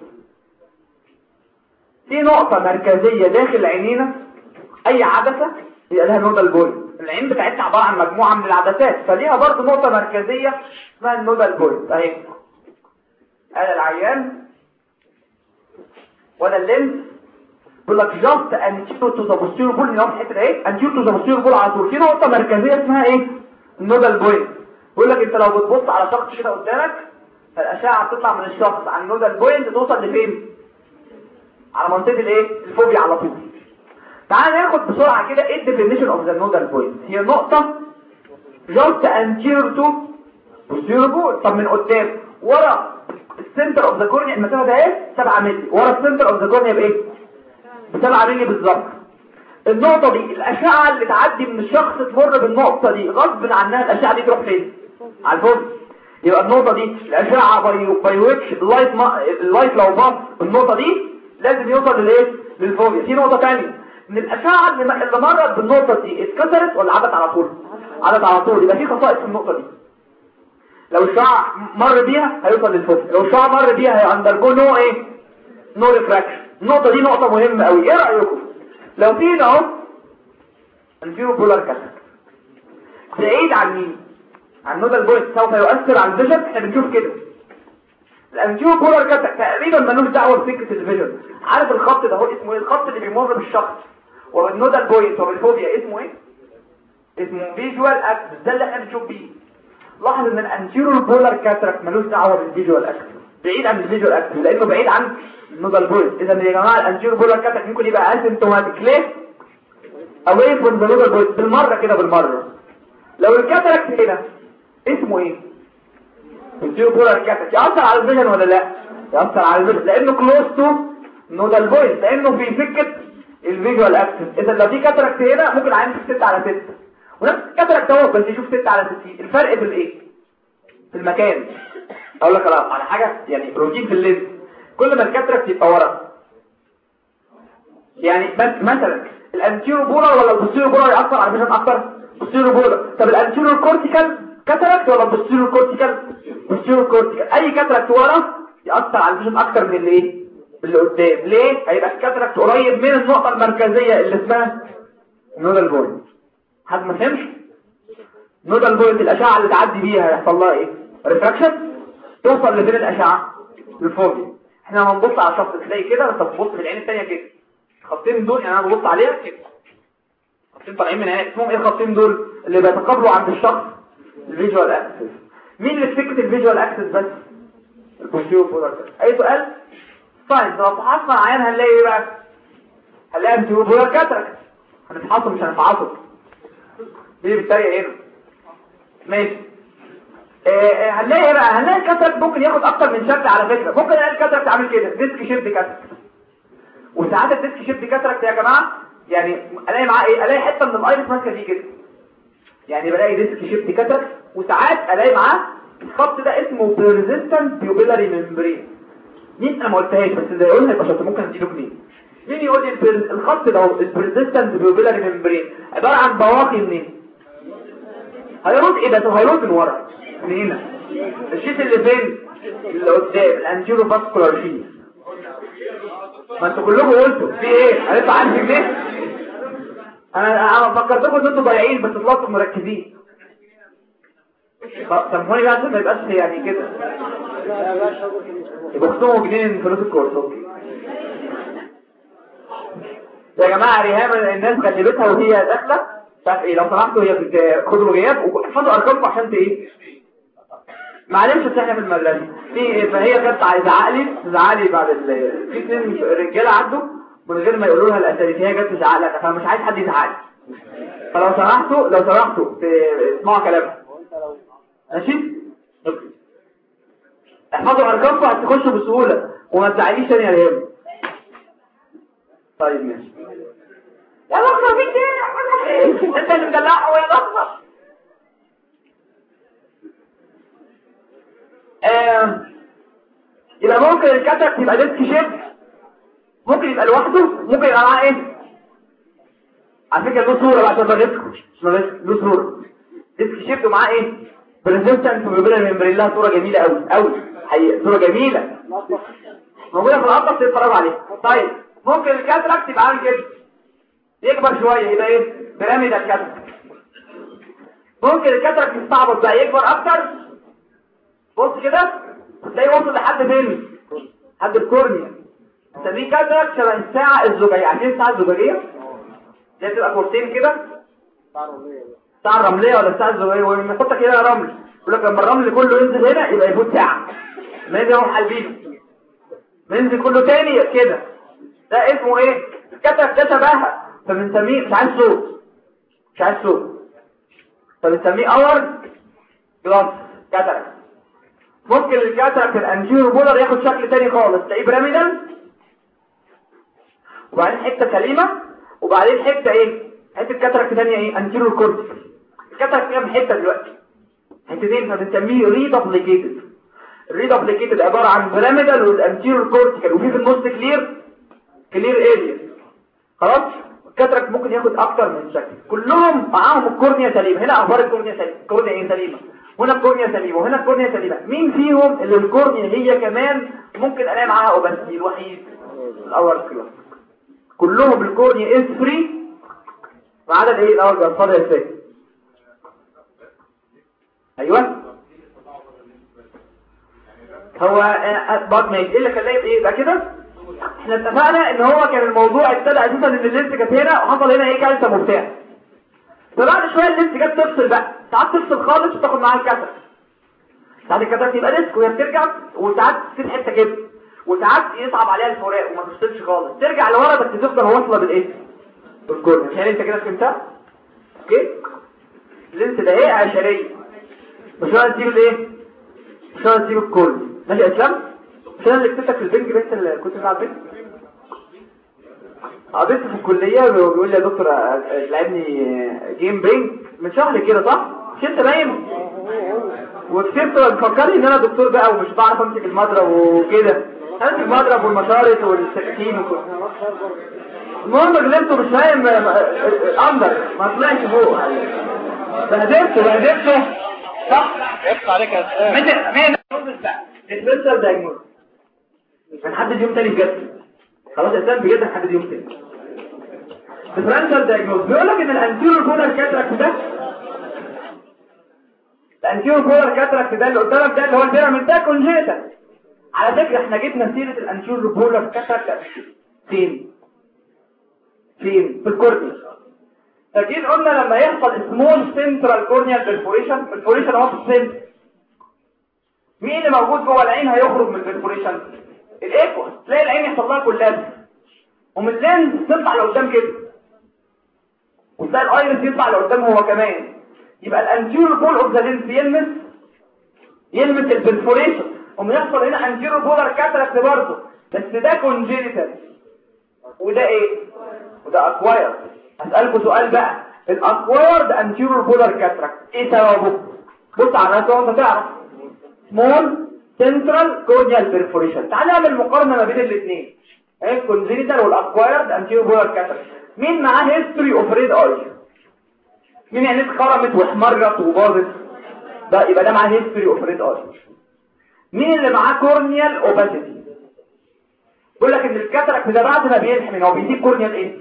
دي نقطة مركزية داخل عينينا. اي عدسة يبقى لها نودال بودي. العين بتاعتنا عبارة عن مجموعة من العدسات فليها برضه نقطة مركزية اسمها النودال بودي. اهي انا العيان ولا اللينس بيقول لك جاست انتيرو تو ذا بوستيريور بول. نقف الحته ايه؟ انتيرو تو ذا بوستيريور بول على طول. في نقطه مركزيه اسمها ايه؟ النودال بوينت. بيقول لك انت لو بتبص على شخص كده قدامك فالاشعه بتطلع من الشخص عن النودال بوينت توصل لفين؟ على منطقه الايه؟ الفوبيا على طول. تعال ناخد بسرعه كده ايه الديفينيشن اوف ذا نودال بوينت. هي نقطه جاست انتيرو تو بوستيريور بول. طب من قدام ورا السنتر اوف ذا كورنيا المسافه ده ايه؟ 7 مللي. ورا السنتر اوف ذا كورنيا بايه؟ ب7 مللي بالظبط. النقطة دي الأشعة اللي تعدي من الشخص تمر بالنقطة دي غصب عنها الأشعة دي تروح فين؟ على الفوق. يبقى النقطة دي الأشعة باي ويتش اللايت لو باص النقطة دي لازم يوصل للايه؟ للفوبيا. في نقطة ثانية ان الأشعة اللي مرت بالنقطة دي اتكسرت ولا عدت على طول؟ عدت على طول. يبقى في خصائص في النقطة دي. لو الشعاع مر بيها هيوصل للفوبيا، لو الشعاع مر بيها هيأندرجو نوع ايه؟ نو ريفراكشن. النقطه دي نقطه مهمه قوي. ايه رايكم لو في هنا اهو انفيرو بولار كاتاراكت بعيد عن مين؟ عن نودال بوينت سوف يؤثر على الفيجن. احنا بنشوف كده الانفيرو بولار كاتاراكت تقريبا ملوش دعوه بسكه الفيجن. عارف الخط ده هو اسمه ايه؟ الخط اللي بيمر بالشخص وبالنودال بوينت وبالفوبيا اسمه ايه؟ اسمه فيجوال اكسس. ده اللي احنا بنشوف بيه. لاحظ ان الانتيريور بولار كاتاراكت ملوش دعوه بالفيجوال اكسس، بعيد عن الفيجوال اكسس لانه بعيد عن النودال بوينت. اذا يا جماعه الانتيريور بولار كاتاراكت ممكن يبقى اسيمتوماتيك ليه اواي فروم ذا نودال بوينت بالمره كده بالمره. لو الكاتاراكت هنا اسمه ايه؟ انتيريور بولار كاتاراكت ياثر على الفيجن ولا لا؟ ياثر على الفيجن لانه كلوز تو نودال بوينت، لانه في سكه الفيجوال اكسس. اذا لو في كاتاراكت هنا ممكن عندك 6/6 ونفس الكاتاراكت اهو بس يشوف 6/60. الفرق في الايه؟ في المكان. اقول لك على حاجه يعني روتين في اللينز. كل ما الكاتاراكت يبقى ورا يعني مثلا الانتيرو بولار ولا البوستيرو بولار ياثر على الفيجن اكتر؟ البوستيرو بولار. طب الانتيرو كورتيكال كاتاراكت ولا البوستيرو كورتيكال؟ البوستيرو كورتيكال. اي كاتاراكت ورا ياثر على الفيجن اكتر من اللي اللي قدام. ليه؟ هيبقى الكاتاراكت قريب من النقطه المركزيه اللي اسمها نودال بوينت. حد ما فهمش؟ نودال بوينت الاشعه اللي تعدي بيها هيحصل لها ايه؟ ريفراكشن. توصل لفين الاشعه؟ للفوبيا. احنا لما نبص على شخص تلاقي كده بس تبص بالعين الثانيه كده. الخطين دول يعني انا ببص عليها كده، خطين طالعين من عينك اسمهم ايه الخطين دول؟ اللي بيتقابلوا عند الشخص الفيجوال اكسس. مين اللي في سكه الفيجوال اكسس بس؟ البوستيريور بولار. اي سؤال؟ طيب لو فحصنا العين هنلاقي ايه بقى؟ هنلاقي انتيريور بولار كاتاراكت. هنفحصه مش هنفحصه دي بالطريقه هنا ماشي. هنلاقي ايه بقى؟ هنلاقي الكاتاراكت ممكن ياخد اكتر من شكل على فكره. ممكن نلاقي الكاتاراكت عامل كده ديسك شيب كاتاراكت. وساعات الديسك شيب كاتاراكت يا جماعه يعني الاقي معاه ايه؟ الاقي حته من الايرس ماسكه دي كده، يعني بلاقي ديسك شيب كاتاراكت. وساعات الاقي معاه الخط ده اسمه بيرزيستنت بيوبيلاري ممبرين. مين انا ما قلتهاش بس اللي يقولها يبقى شاطر ممكن اديله جنيه. مين يقول لي الخط ده البيرزيستنت بيوبيلاري ممبرين عباره عن بواقي منين؟ هيرد ايه ده؟ هيرد من ورا من هنا. الشيت اللي فين؟ اللي قدام الانتيرو فاسكولار شيت. ما انتوا كلكم قلتوا في ايه؟ هيطلع عندي جنيه؟ انا فكرتكم ان انتوا ضايعين بس طلعتوا مركزين. سامحوني بقى عشان ما يبقاش يعني كده يبقى اختموا جنيه من فلوس الكورس. اوكي يا جماعه ريهام الناس غلبتها وهي داخله تعرف ايه؟ لو سمحتوا هي خدوا غياب وحفظوا ارقامكم عشان ايه؟ معلش بس احنا في المدرسه في فهي كانت تزعلي بعد في 2 رجاله عدوا من غير ما يقولوا لها الاسامي. هي جت تزعق لك فمش عايز حد يزعل. فلو سمحتوا اسمعوا كلامها ماشي. احفظوا ارقامكم هتخشوا بسهوله وما تزعليش تاني يا ريهام. طيب ماشي يا لحظه فيك ايه؟ انت اللي مدلعه يا لحظه. يبقى ممكن الكاتاراكت يبقى ديسك شيب، ممكن يبقى لوحده، ممكن يبقى معاه ايه؟ على فكره له صوره بقى عشان بغيظكم. له صوره ديسك شيب ومعاه ايه؟ بريزنتنت وبيبيلاري ممبرين. لها صوره جميله قوي حقيقه صوره جميله موجوده في القفص تتفرجوا عليها. طيب ممكن الكاتاراكت يبقى عامل كده يكبر شويه يبقى ايه؟ بيراميدال كاتاراكت. ممكن الكاتاراكت يستعبط بقى يكبر اكتر. بص كده تلاقيه وصل لحد فين؟ لحد الكورنيا. نسميه كاتاراكت شبه الساعه الزجاجيه. عارفين الساعه الزجاجيه؟ دي بتبقى كورتين كده الساعه الرمليه ولا الساعه الزجاجيه ونحط كده رمل. يقول لك لما الرمل كله ينزل هنا يبقى يفوت ساعه. ما ينزل يروح حالبينه ينزل كله تاني كده. ده اسمه ايه؟ الكاتاراكت ده شبهها فبنسميه مش عايز صوت فبنسميه اور جلاس كاتاراكت. ممكن الكاتاراكت الانتيريور بولار ياخد شكل تاني خالص. تلاقيه بيراميدال وبعدين حته سليمه وبعدين حته ايه؟ حته كاتاراكت ثانيه ايه؟ انتيريور كورتيكال. الكاتاراكت كام حته دلوقتي؟ حتتين فبنسميه ريدابليكيتد. الريدابليكيتد عباره عن بيراميدال والانتيريور كورتيكال وفي النص كلير اريا. خلاص الكاتراكت ممكن ياخد اكتر من شكل، كلهم معاهم الكورنيا سليمه. هنا اخبار الكورنيا سليمه، الكورنيا ايه سليمه، هنا الكورنيا سليمه وهنا الكورنيا سليمه. مين فيهم اللي الكورنيا هي كمان ممكن الاقي معاها اوباسيتي؟ الوحيد الاول كلاس. كلهم الكورنيا از فري ما عدا الايه الاول كلاس. اتفضل يا سيدي. ايوه هو بعد ما ايه اللي خلاه ايه ده كده. احنا اتفقنا ان هو كان الموضوع ابتدى اساسا ان اللينس كانت هنا وحصل هنا ايه كالسيوم وبتاع. فبعد شويه اللينس جت تفصل بقى، ساعات تفصل خالص وتاخد معاها الكاتراكت. ساعات الكاتراكت يبقى ريسك وهي بترجع، وساعات تسيب حته كده، وساعات يصعب عليها الفراق وما تفصلش خالص ترجع لورا بس تفضل واصله بالايه؟ بالكورنيا. مش انت كده فهمتها؟ اوكي اللينس ده ايه عشريه مش هو تجيب الايه؟ مش هو تجيب الكورنيا. ماشي يا اسلام؟ مش انا اللي كتبتك في البنج بس اللي كنت بتلعب بنج؟ قابلت في الكليه وبيقول لي يا دكتور لعبني جيم بنج من شهر كده صح؟ مش انت باين؟ وكسبت فكرني ان انا دكتور بقى ومش بعرف امسك المضرب وكده. امسك المضرب والمشارط والسكاكين وكده. المهم غلبته مش فاهم اندر ما طلعش فوق. بهدلته صح؟ يفتح عليك يا استاذ. مين السبيشال دايجنوز هنحدد يوم تاني بجد. خلاص يا استاذ بجد هنحدد يوم تاني. الديفرنشال دايجنوز بيقول لك ان الانتيريور بولار كاتراكت ده، الانتيريور بولار كاتراكت ده اللي قدامك ده اللي هو البيراميد ده كونجيتال. على فكره احنا جبنا سيره الانتيريور بولار كاتراكت فين في الكورنيا. فجيت قلنا لما يحصل سمول سنترال كورنيال بيرفوريشن اهو في السن، مين اللي موجود جوه العين هيخرج من البيرفوريشن؟ الايكوس. تلاقي العين يحصل لها كلها ومن اللينز تطلع لقدام كده، وتلاقي الايرس يطلع لقدام هو كمان. يبقى الانتيريور بول اوف ذا لينز يلمس البيرفوريشن، وما يحصل هنا انتيريور بولار كاتراكت برضه، بس ده كونجينيتال وده ايه؟ وده اكوايرد. هسألكوا سؤال بقى، الاكوايرد انتيريور بولار كاتراكت ايه سببه؟ بص على الرسمه وانت تعرف. سمول سنترال كورنيال بيرفوريشن. تعال نعمل مقارنه ما بين الاثنين، ايه الكونجينيتال والاكوايرد انتيريور بولار كاتراكت. مين معاه هيستوري اوف ريد اي؟ مين عينيه اتخرمت واحمرت وباظت؟ ده يبقى ده معاه هيستوري اوف ريد اي. مين اللي معاه كورنيال اوباسيتي؟ بيقول لك ان الكاتراكت ده بعد ما بيلحم هو بيسيب كورنيال ايه؟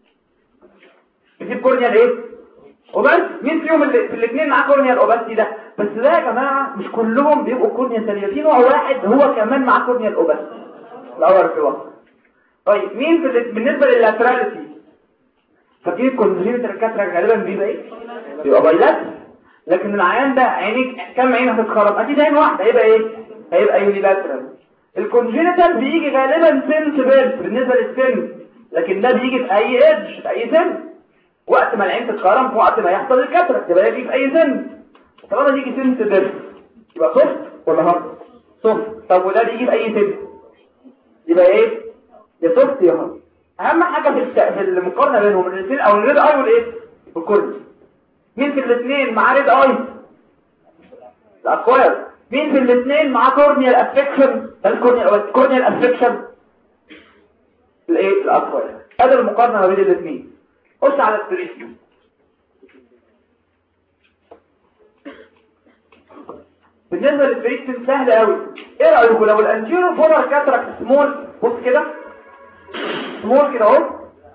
بيسيب كورنيال ايه؟ وبس. مين فيهم اللي في الاثنين معاه كورنيال اوباسيتي ده؟ بس ده يا جماعه مش كلهم بيبقوا كورنيال سليمه، في نوع واحد هو كمان معاه كورنيال اوباسيتي الاول في الوسط. طيب مين في بالنسبه لللاتراليتي؟ فاكرين الكونجنيتال كاتراكت غالبا بيبقى ايه؟ بيبقى بايلات. لكن العيان ده عينيك كام عين هتتخرم؟ اكيد عين واحده هيبقى ايه؟ هيبقى يونيلاترال. الكونجنيتال بيجي غالبا سنس بيرد بالنسبه للسن، لكن ده بيجي في اي ايدج في اي سن، وقت ما العين تتخرم وقت ما يحصل الكاتراكت يبقى يجي في اي سن. طالما بيجي سنس بيرد يبقى سوفت ولا هارد؟ سوفت. طب وده بيجي في اي سن يبقى ايه؟ يا سوفت يا هارد. اهم حاجه في المقارنه بينهم الاثنين او الريد اي والايه والكورنيا. مين في الاثنين معاه ريد اي؟ الاكواير. مين في الاثنين معاه كورنيال افكشن؟ الكورنيال افكشن الايه؟ الاكواير. ادي المقارنه ما بين الاثنين. خش على التريتمنت. بالنسبه للتريتمنت سهل قوي. ايه رايكم لو الانتيريور بولار كاتراكت سمول، بص كده سمول كده اهو،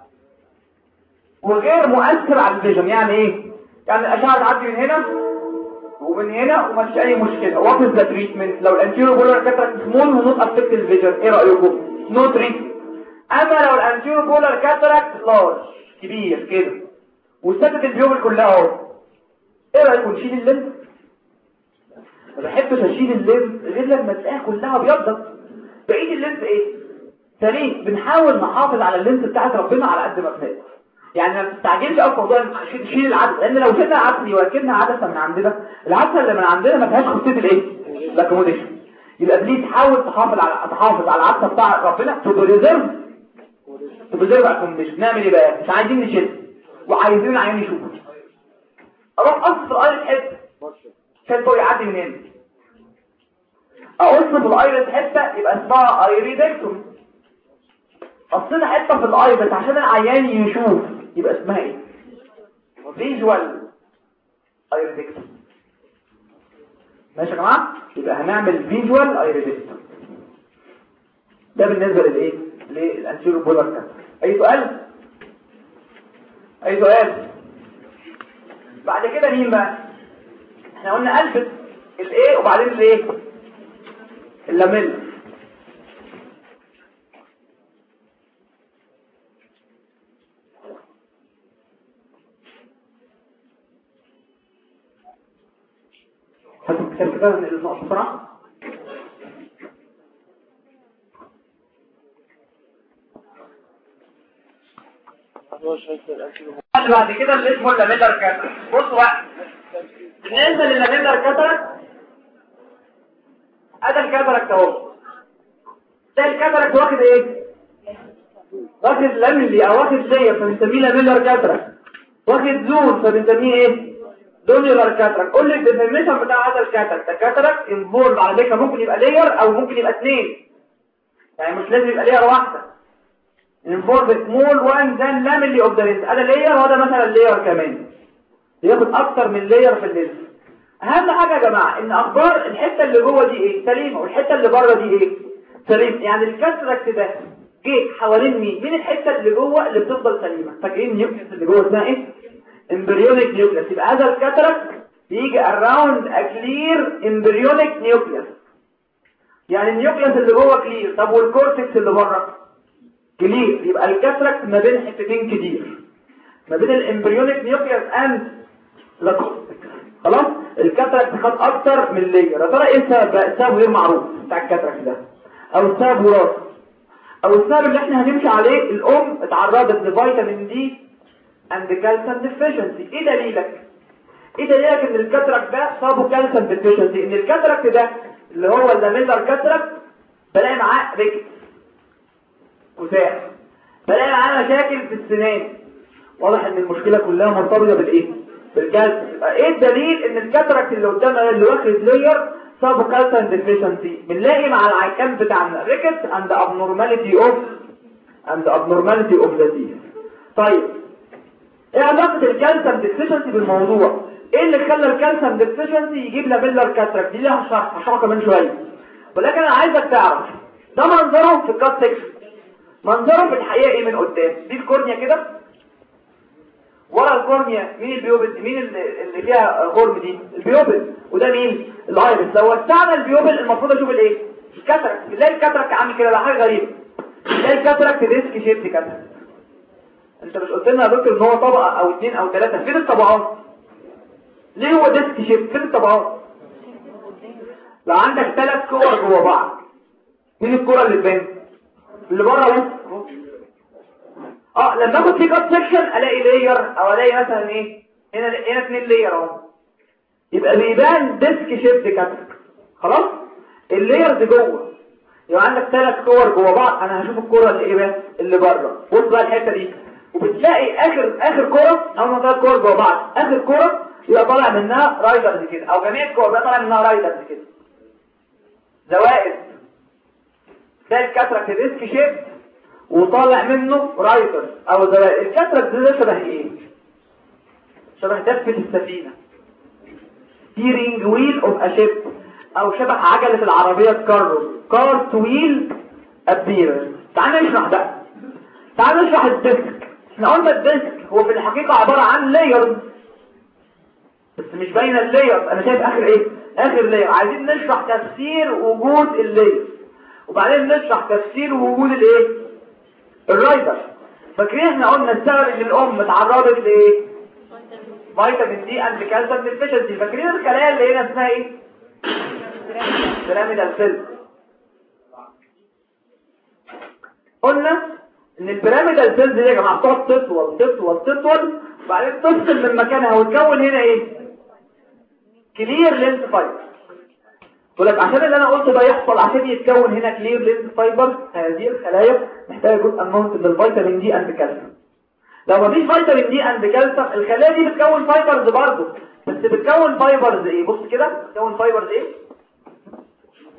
وغير مؤثر على الفيجن. يعني ايه؟ يعني الاشعه تعدي من هنا ومن هنا ومفيش اي مشكله. وات از ذا تريتمنت لو الانتيريور بولار كاتراكت سمول ونوت افكت الفيجن؟ ايه رايكم؟ نو تريتمنت. اما لو الانتيريور بولار كاتراكت لارج كبير كده وسدت البيوبل كلها اهو، ايه رايكم نشيل اللينس؟ ما بحبش اشيل اللينس غير لما تلاقيها كلها ابيضت. بعيد اللينس ايه؟ سليم. بنحاول نحافظ على اللينس بتاعت ربنا على قد ما نقدر. يعني ما تستعجلش قوي في موضوع تشيل العدسه، لان لو شلنا عدسه وركبنا عدسه من عندنا، العدسه اللي من عندنا ما فيهاش خطوط الايه؟ الاكوموديشن. يبقى بليز تحاول تحافظ على العدسه بتاع ربنا تو ريزيرف اكوموديشن. نعمل ايه بقى؟ مش عايزين نشيل وعايزين العين يشوف. اروح اقص في الايرس حته عشان فوق يعدي من هنا، اقص في الايرس حته يبقى اسمها ايريدكتومي. قصينا حته في الايرس عشان العيان يشوف يبقى اسمها ايه؟ فيجوال ايريدكتوم. ماشي يا جماعه؟ يبقى هنعمل فيجوال ايريدكتوم. ده بالنسبه للايه؟ للانتيريور بولار كاتراكت. اي سؤال؟ اي سؤال؟ بعد كده مين بقى؟ احنا قلنا قلبت الايه وبعدين الايه؟ اللاميل. هاتوا الكتاب كده النقطة بسرعة. بعد كده اللي اسمه اللاميلر كاتراكت. بصوا بقى بالنسبة لللاميلر كاتراكت ادي الكاتراكت اهو. ده الكاتراكت واخد ايه؟ واخد لاميلي او واخد لير فبنسميه لاميلر كاتراكت. واخد زون فبنسميه ايه؟ دونيولار كاتراكت. قول لي الديفينيشن بتاع هذا الكاتراكت. الكاتراكت انفولد على فكره ممكن يبقى لير او ممكن يبقى اثنين، يعني مش لازم يبقى لير واحده. انفولد سمول وان ذان لاميلي اوف ذا لينس. هذا لير وهذا مثلا لير كمان، ياخد اكتر من لير في اللينس. اهم حاجه يا جماعه ان اخبار الحته اللي جوه دي ايه؟ سليمه، والحته اللي بره دي ايه؟ سليم. يعني الكاتراكت ده جه حوالين مين الحته اللي جوه اللي بتفضل سليمه؟ فاكرين النيوكليس اللي جوه اسمها ايه؟ امبريونيك نيوكليس. يبقى هذا الكاتراكت بيجي around a clear embryonic nucleus. يعني النيوكليس اللي جوه كلير. طب والكورتكس اللي بره كلير. يبقى الكاتراكت ما بين حتتين كتير، ما بين الامبريونيك نيوكليس اند لا كورتكس. خلاص الكاتراكت خد اكتر من لير. يا ترى ايه السبب بقى؟ السبب غير معروف بتاع الكاتراكت ده، او السبب وراثي، او السبب اللي احنا هنمشي عليه الام اتعرضت لفيتامين دي اند كالسيوم ديفيشنسي. ايه دليلك؟ ايه دليلك ان الكاتراكت ده صابه كالسيوم ديفيشنسي؟ ان الكاتراكت ده اللي هو اللاميلر كاتراكت بلاقي معاه ريكت وساع، بلاقي معاه مشاكل في السنان. واضح ان المشكله كلها مرتبطه بالايه؟ بالكالسيوم. يبقى ايه الدليل ان الكاتراكت اللي قدامنا اللي واخد لير صابه كالسيوم ديفيشنسي؟ بنلاقي مع العيكان بتاعنا ريكت اند ابنورماليتي اوف ذا تيث. طيب ايه علاقه الكالسيوم ديفيشنسي بالموضوع؟ ايه اللي خلى الكالسيوم ديفيشنسي يجيب لاميلر كاتراكت؟ دي ليها شرح هشرحها كمان شويه، ولكن انا عايزك تعرف ده منظره في الكات سيكشن. منظره في الحقيقه ايه من قدام؟ دي الكورنيا كده، ورا الكورنيا مين البيوبل؟ مين اللي فيها غرم؟ دي البيوبل. وده مين؟ الايرس. لو وسعنا البيوبل المفروض اشوف الايه؟ الكاتراكت. بنلاقي الكاتراكت عامل كده، ده حاجه غريبه. بنلاقي الكاتراكت ديسك شيبت كاتراكت. انت مش قلت لنا يا دكتور ان هو طبقه او اثنين او ثلاثه؟ فين الطبقات؟ ليه هو ديسك شيبت؟ فين الطبقات؟ لو عندك 3 كور جوه بعض، مين الكره اللي تبان؟ اللي بره بس. لما اخد في كات سيكشن الاقي لير او الاقي مثلا ايه؟ هنا 2 لير اهو، يبقى بيبان ديسك شيبت كاتراكت. خلاص الليرز جوه. يبقى عندك 3 كور جوه بعض، انا هشوف الكره اللي ايه بس اللي بره. بص بقى الحته دي، وبتلاقي اخر كره او 3 كور جوه بعض، اخر كره يبقى طالع منها رايدرز كده، او جميع الكور بقى طالع منها رايدرز كده زوائد. ده الكاتراكت ديسك شيب وطالع منه رايدرز او زوائد. الكاتراكت ده شبه ايه؟ شبه دفة السفينه، steering wheel of a ship، او شبه عجله العربيه كارت ويل ابيرنس. تعال نشرح بقى، تعال نشرح الديسك. احنا قلنا الديسك هو في الحقيقه عباره عن لايرز، بس مش باينه اللايرز. انا شايف اخر ايه؟ اخر لاير. عايزين نشرح تفسير وجود اللاير، وبعدين نشرح تفسير وجود الايه؟ الرايدر. فاكرين احنا قلنا السبب ان الام اتعرضت لايه؟ فيتامين دي اند كالسيوم ديفيشنسي. فاكرين الخلايا اللي هنا اسمها ايه؟ بيراميدال سيل. قلنا ان البيراميدال سيلز دي يا جماعه بتقعد تطول وبعدين تفصل من مكانها وتكون هنا ايه؟ كلير لينس فايبر. ولك عشان اللي انا قلته ده يحصل، عشان يتكون هنا كلير لينس فايبر، هذه الخلايا محتاجه جزء من الفيتامين دي اند كالسيوم. لو مفيش فيتامين دي اند كالسيوم الخلايا دي بتكون فايبرز برضه، بس بتكون فايبرز ايه؟ بص كده بتكون فايبرز ايه؟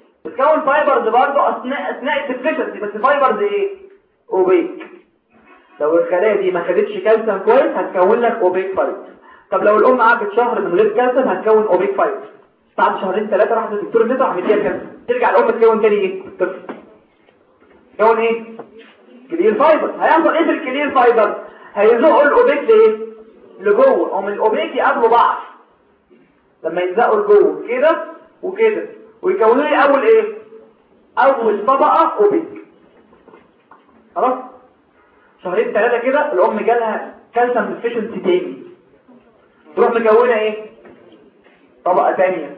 بتكون فايبرز برضه اثناء الديفيشنسي، بس فايبرز ايه؟ اوبيك. لو الخلايا دي ما خدتش كالسيوم كويس هتكون لك اوبيك فايبر. طب لو الام قعدت شهر من غير كالسيوم هتكون اوبيك فايبر. بعد شهرين ثلاثه راحت للدكتور النساء وعمل لها كالسيوم، ترجع الام تكون تاني ايه؟ تكون ايه؟ كلير فايبر. هيحصل ايه في الكلير فايبر؟ هيزقوا الاوبيك لايه؟ لجوه، هم الاوبيك يقابلوا بعض لما يلزقوا لجوه كده وكده ويكونوا لي اول ايه؟ اول طبقه اوبيك. خلاص؟ شهرين ثلاثه كده الام جالها كالسيوم ديفيشنسي تاني، تروح مكونه ايه؟ طبقه ثانيه.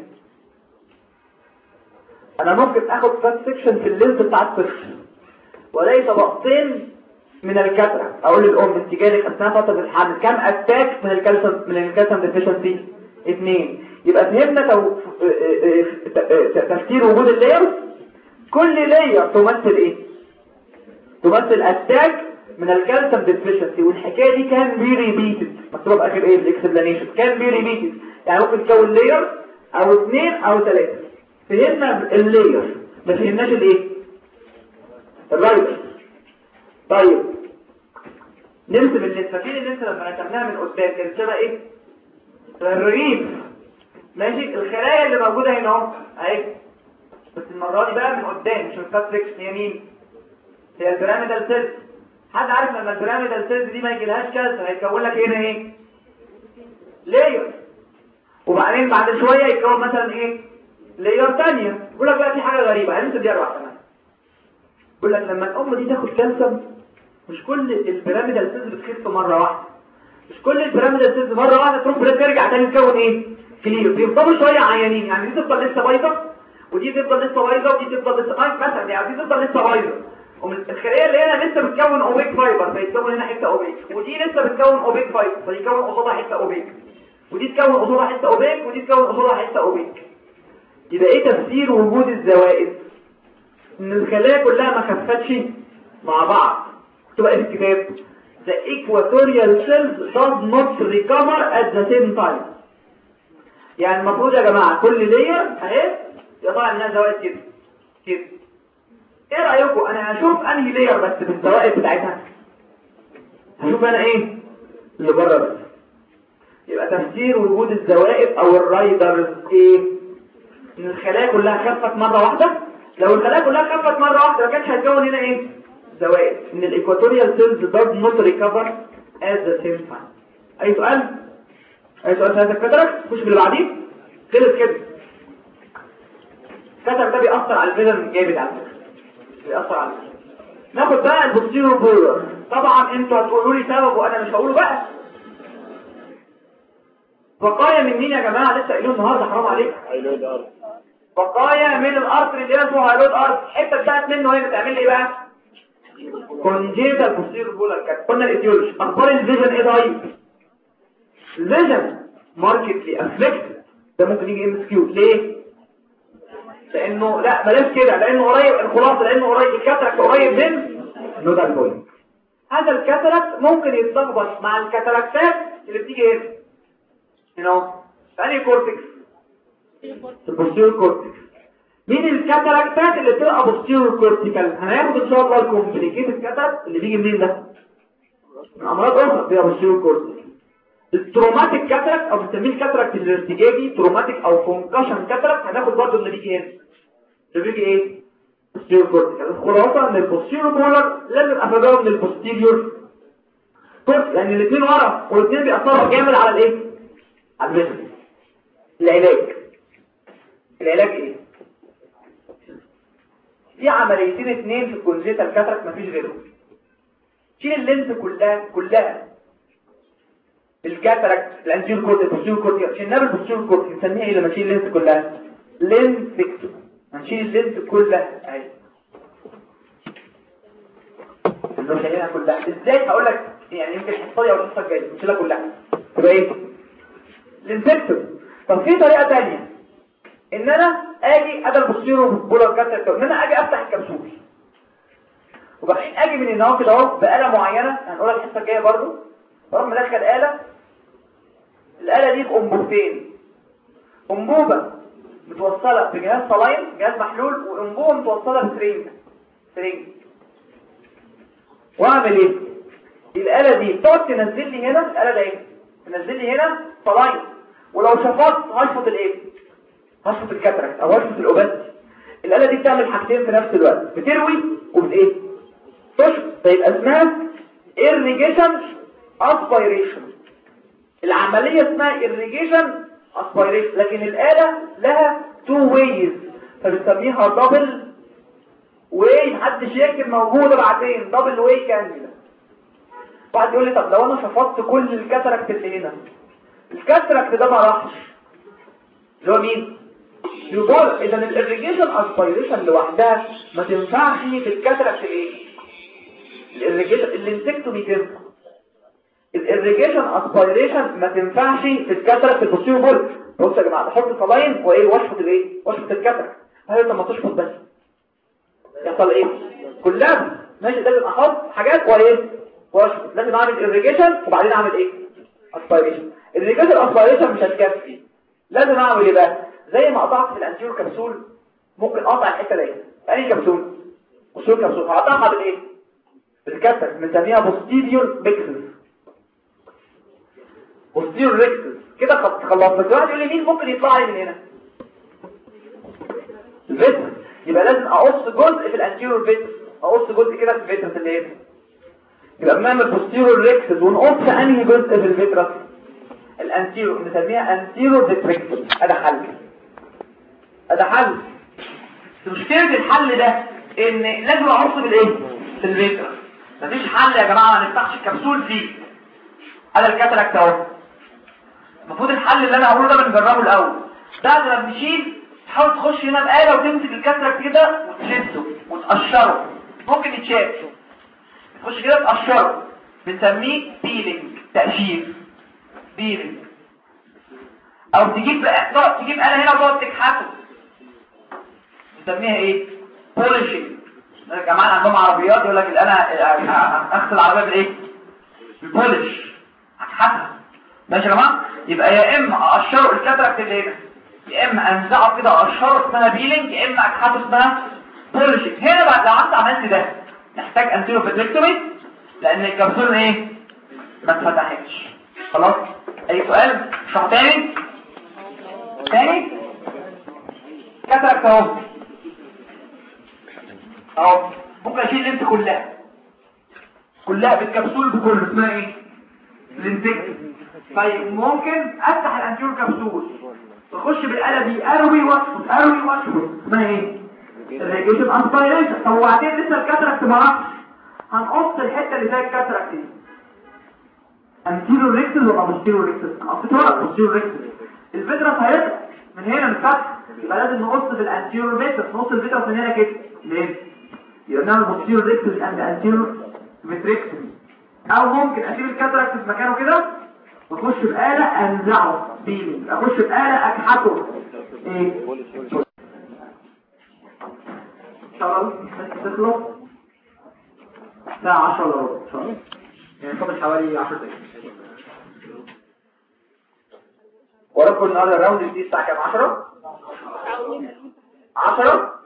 انا ممكن اخد كات سكشن في اللينس بتاع الطفل والاقي طبقتين من الكاترة، اقول للام انت جالك اثناء فتره الحمل كم اتاك من الكالسيوم ديفيشنسي؟ 2. يبقى فهمنا تفسير وجود اللاير. كل لاير تمثل ايه؟ تمثل اتاك من الكالسيوم ديفيشنسي. والحكايه دي كان بي ريبيتد، مكتوب اخر ايه الاكسبلانيشن، كان بي ريبيتد، يعني ممكن تكون لاير او 2 او 3. فهمنا اللاير ما فهمناش الايه؟ الرايدر. طيب نرسم اللينس. فاكرين اللينس لما رسمناها من قدام كانت شبه ايه؟ الرغيف. ماشي. الخلايا اللي موجوده هنا اهو اهي، بس المره دي بقى من قدام مش من الكات سكشن. هي مين؟ هي البيراميدال سيلز. حد عارف لما البيراميدال سيلز دي ما يجيلهاش كالسيوم هيكون لك هنا ايه؟ لاير. وبعدين بعد شويه يكون مثلا ايه؟ لاير ثانيه. يقول لك بقى في حاجه غريبه هنمسك دي 4 كمان. يقول لك لما الام دي تاخد كالسيوم مش كل البيراميدال سيلز بتخف مره واحده، مش كل البيراميدال سيلز مره واحده تروح ترجع تاني تكون ايه؟ كلير. بيفضلوا شويه عيانين، يعني دي تفضل لسه بايظه ودي تفضل لسه بايظه ودي تفضل لسه مثلا، يعني دي تفضل لسه بايظه. الخليه اللي هنا لسه بتكون اوبيك فايبر فيتكون هنا حته اوبيك، ودي لسه بتكون اوبيك فايبر فيكون قصادها حته اوبيك، ودي تكون قصادها حته اوبيك ودي تكون قصادها حته اوبيك. يبقى ايه تفسير وجود الزوائد؟ ان الخلايا كلها ما خفتش مع بعض. تبقى في الكتاب the equatorial cells does not recover at the same time. يعني المفروض يا جماعه كل لاير اهي يطلع منها زوائد كده كده. ايه رايكم انا هشوف انهي لاير بس بالزوائد بتاعتها؟ هشوف انا ايه اللي بره بس. يبقى تفسير وجود الزوائد او الرايدرز ايه؟ ان الخلايا كلها خفت مره واحده. لو الخلايا كلها خفت مره واحده ما كانش هتكون هنا ايه؟ زوائد. ان الايكواتوريال سيلز does not recover at the same time. اي سؤال؟ اي سؤال في هذا الكترك؟ خش باللي بعديه. خلص كده. الكترك ده بيأثر على الفيجن جامد على فكره، بيأثر على الفيجن. ناخد بقى البوستيريور بولر. طبعا انتوا هتقولوا لي سبب وانا مش هقوله بقى. بقايا من مين يا جماعه؟ لسه قايلين النهارده حرام عليك. هايلود ارض. بقايا من الارتر اللي اسمه هايلود ارض. الحته بتاعت منه هي بتعمل ايه بقى؟ كونجيتال بوستيريور بولر كات. قلنا الايديولوجي. اخبار الفيجن ايه طيب؟ الفيجن ماركتلي افكت. ده ممكن يجي ام اس كيو. ليه؟ لانه لا بلاش كده، لانه قريب. الخلاصه لانه قريب الكاتراكت قريب من نودال بوينت. هذا الكاتراكت ممكن يتلخبط مع الكاتراكتات اللي بتيجي هنا ثاني كورتكس، البوستيريور كورتكس. مين الكاتراكتات اللي بتبقى بوستيريور كورتيكال؟ هناخد ان شاء الله الكومبليكيتد كاتراكت اللي بيجي منين ده؟ من امراض اخرى فيها بوستيريور كورتيكال. التروماتيك كاتراكت او بنسميه الكاتراكت الارتجاجي، تروماتيك او كونكشن كاتراكت، هناخد برضه اللي بيجي هنا. اللي بيجي ايه؟ بوستيريور كورتيكال. الخلاصه ان البوستيريور بولر لازم افرقهم من البوستيريور كورتيكال لان الاثنين ورا والاثنين بيأثروا جامد على الايه؟ على الفيجن. العلاج ايه؟ في عمليتين اثنين في الكونجيتال كاتراكت مفيش غيرهم. شيل اللينس كلها الكاتراكت الانتيريور كورتيكال البوستيريور كورتيكال. شلنا البوستيريور كورتيكال نسميها ايه لما نشيل اللينس كلها؟ لينسكتوم. هنشيل اللينس كلها اهي. لو شايلينها كلها ازاي؟ هقول لك يعني يمكن الحصه او الحصه الجايه نشيلها كلها تبقى ايه؟ لينسكتوم. طب في طريقه ثانيه ان انا اجي ادل بوستيريور بولار كاتراكت، ان انا اجي افتح الكبسول وبعدين اجي من هنا كده اهو بآلة معينه هنقولها الحصه الجايه برضه. اروح مدخل الآلة دي بأنبوبتين، أنبوبة متوصلة بجهاز صلاين جهاز محلول، وأنبوبة متوصلة بسرنج. واعمل ايه؟ الآلة دي بتقعد تنزل لي هنا، الآلة ده ايه؟ تنزل لي هنا صلاين، ولو شفطت هشفط الايه؟ هشفط الكاتراكت او هشفط الاوباستي. الآلة دي بتعمل حاجتين في نفس الوقت، بتروي وبايه؟ تشفط. فيبقى اسمها irrigation aspiration. العملية اسمها irrigation aspiration، لكن الآلة لها two ways فبنسميها double way. محدش يكتب موجودة بعدين double way كاملة. واحد يقول لي طب لو انا شفطت كل الكاتراكت اللي هنا، الكاتراكت ده ما راحش، اللي هو مين؟ يقول اذا الirrigation aspiration لوحدها ما تنفعش في الكاتراكت الايه؟ الirrigation الانسكتومي تنفع، الirrigation aspiration ما تنفعش في الكاتراكت البوستيريور بول. بصوا يا جماعه، بحط صلاين وايه واشفط الايه؟ واشفط الكاتراكت. هل لما تشفط بس يحصل ايه؟ كلها ماشي، لازم احط حاجات وايه واشفط، لازم اعمل irrigation وبعدين اعمل ايه؟ aspiration. irrigation aspiration مش هتكفي، لازم اعمل ايه بقى؟ زي ما قطعت في الانتيريور كبسول، ممكن اقطع الحته دي انهي كبسول؟ وصول كبسول، هقطعها بالايه؟ بالكسر، بنسميها posterior rictus. posterior rictus كده خلصنا. بس واحد يقول لي مين ممكن يطلع لي من هنا؟ الفيترس. يبقى لازم اقص جزء في الانتيريور فيترس، اقص جزء كده في الفيترس اللي هنا. يبقى بنعمل posterior rictus ونقص انهي جزء في الفيترس؟ الانتيريور، بنسميها anterior vitrectomy. هذا حل، هذا حل. مشكلة الحل ده ان لازم اقص بالايه؟ في الفيترس. مفيش حل يا جماعه ما نفتحش الكبسول فيه. هذا الكاتراكت اهو. المفروض الحل اللي انا هقوله ده بنجربه الاول. بعد ما بنشيل تحاول تخش هنا بآلة وتمسك الكاتراكت كده وتشده وتقشره. ممكن يتشال، تخش كده تقشره، بنسميه بيلينج، تقشير، بيلينج. او تجيب آلة هنا وتقعد تكحته، بنسميها ايه؟ بوليشنج. الجماعه عندهم عربيات يقول لك انا اغسل العربيه بالايه؟ بالبولش، هتحسن. ماشي يا جماعه؟ يبقى يا اما اقشره الكاتراكت اللي هنا، يا اما انزعه كده اقشره اسمها بيلينج، يا اما اكحته اسمها بولشنج. هنا بقى لو انت عملت ده محتاج انتيرو فيتريكتومي لان الكبسول ايه؟ ما اتفتحتش. خلاص؟ اي سؤال؟ شرح تاني؟ كاتراكت اهو ممكن اشيل اللينس كلها بالكبسول بكله، اسمها ايه؟ لينسكت. طيب ممكن افتح الانتيريور كبسول واخش بالآلة دي اروي واشفط، اسمها ايه؟ irrigation aspiration. طب وبعدين لسه الكاتراكت ما راحش، هنقص الحته اللي فيها الكاتراكت دي. انتيريور ريكتس ولا بوستيريور ريكتس؟ هنقصها بوستيريور ريكتس. الفيترس هيطلع من هنا من الفتحه، يبقى لازم نقص في الانتيريور فيترس، نقص الفيترس من هنا كده. ليه؟ يبقى نعمل posterior rectus and anterior vitrectomy. او ممكن اشيل الكاتراكت في مكانه كده واخش بآلة انزعه بيلينج، اخش بآلة اكحته ايه؟ شغل تخلص الساعة 10 الا ربع شغل، يعني فاضل حوالي 10 دقايق. وراكم النهارده الراوند دي الساعة كام؟ 10 10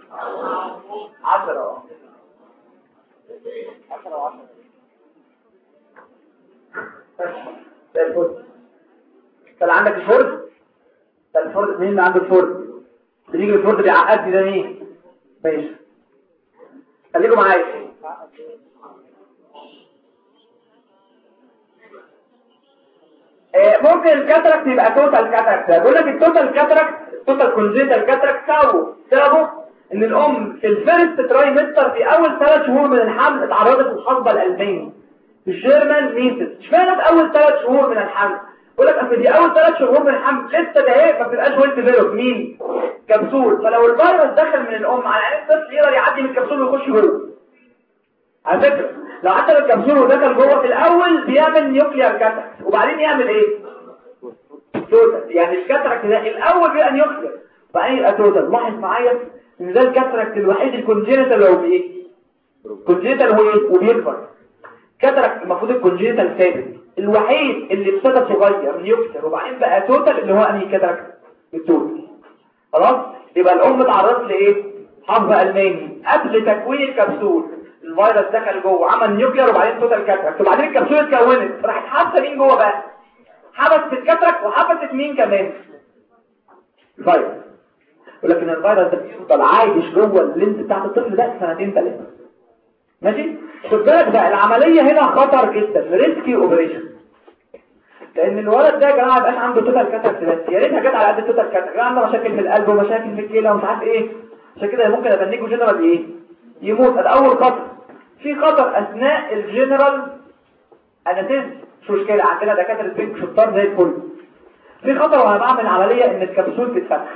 طلع عندك الفرد، مين اللي عنده الفرد؟ اللي يجي الفرد بيعقدني ده مين؟ ماشي خليكم معايا. ممكن الكاتراكت يبقى توتال كاتراكت. بقول لك التوتال كاتراكت، توتال كونجنتال كاتراكت سببه ان الام في الفيرست ترايمستر في اول 3 شهور من الحمل اتعرضت للحصبه القلبيه، الجيرمان ميتس. اشمعنى في اول 3 شهور من الحمل؟ يقول لك اصل دي اول 3 شهور من الحمل لسه ده ايه، ما بتبقاش ويل ديفلوب مين؟ كبسول. فلو الفيروس دخل من الام على عين الطفل يقدر يعدي من الكبسول ويخش جوه. على فكره لو عدى الكبسول ودخل جوه في الاول بيعمل نيوكليار كاتراكت، وبعدين يعمل ايه؟ توتال. يعني الكاتراكت ده الاول بيبقى نيوكليار وبعدين يبقى توتال. لاحظ معايا ان ده الكاتراكت الوحيد الكونجينيتال لو بايه؟ كونجينيتال هو ايه؟ وبيكبر. كاتراكت المفروض الكونجينيتال ثابت، الوحيد اللي ابتدى صغير نيوكليار وبعدين بقى توتال اللي هو انهي كاتراكت؟ التوتال. خلاص؟ يبقى الام اتعرضت لايه؟ حصبة الماني قبل تكوين الكبسول، الفيروس دخل جوه عمل نيوكلير وبعدين توتال كاتراكت، وبعدين الكبسوله اتكونت راحت حابسه مين جوه بقى؟ حبست الكاتراكت وحبست مين كمان؟ الفيروس. ولكن الفيروس ده بيفضل عايش جوه اللينز بتاعت الطفل ده سنتين 3. ماشي؟ خد بالك بقى العمليه هنا خطر جدا، ريسكي اوبريشن. لان الولد ده يا جماعه ما يبقاش عنده توتال كاتراكت بس، يا ريتها جت على قد التوتال كاتراكت، عنده مشاكل في القلب ومشاكل في الكلى ومش عارف ايه، عشان كده ممكن ابنيكو جنرال ايه؟ يموت. ده اول خطر. في خطر اثناء الجنرال انستيزيا، مش مشكله، عندنا دكاتره بينك شطار زي الفل. في خطر وانا بعمل عمليه ان الكبسول تتفتح،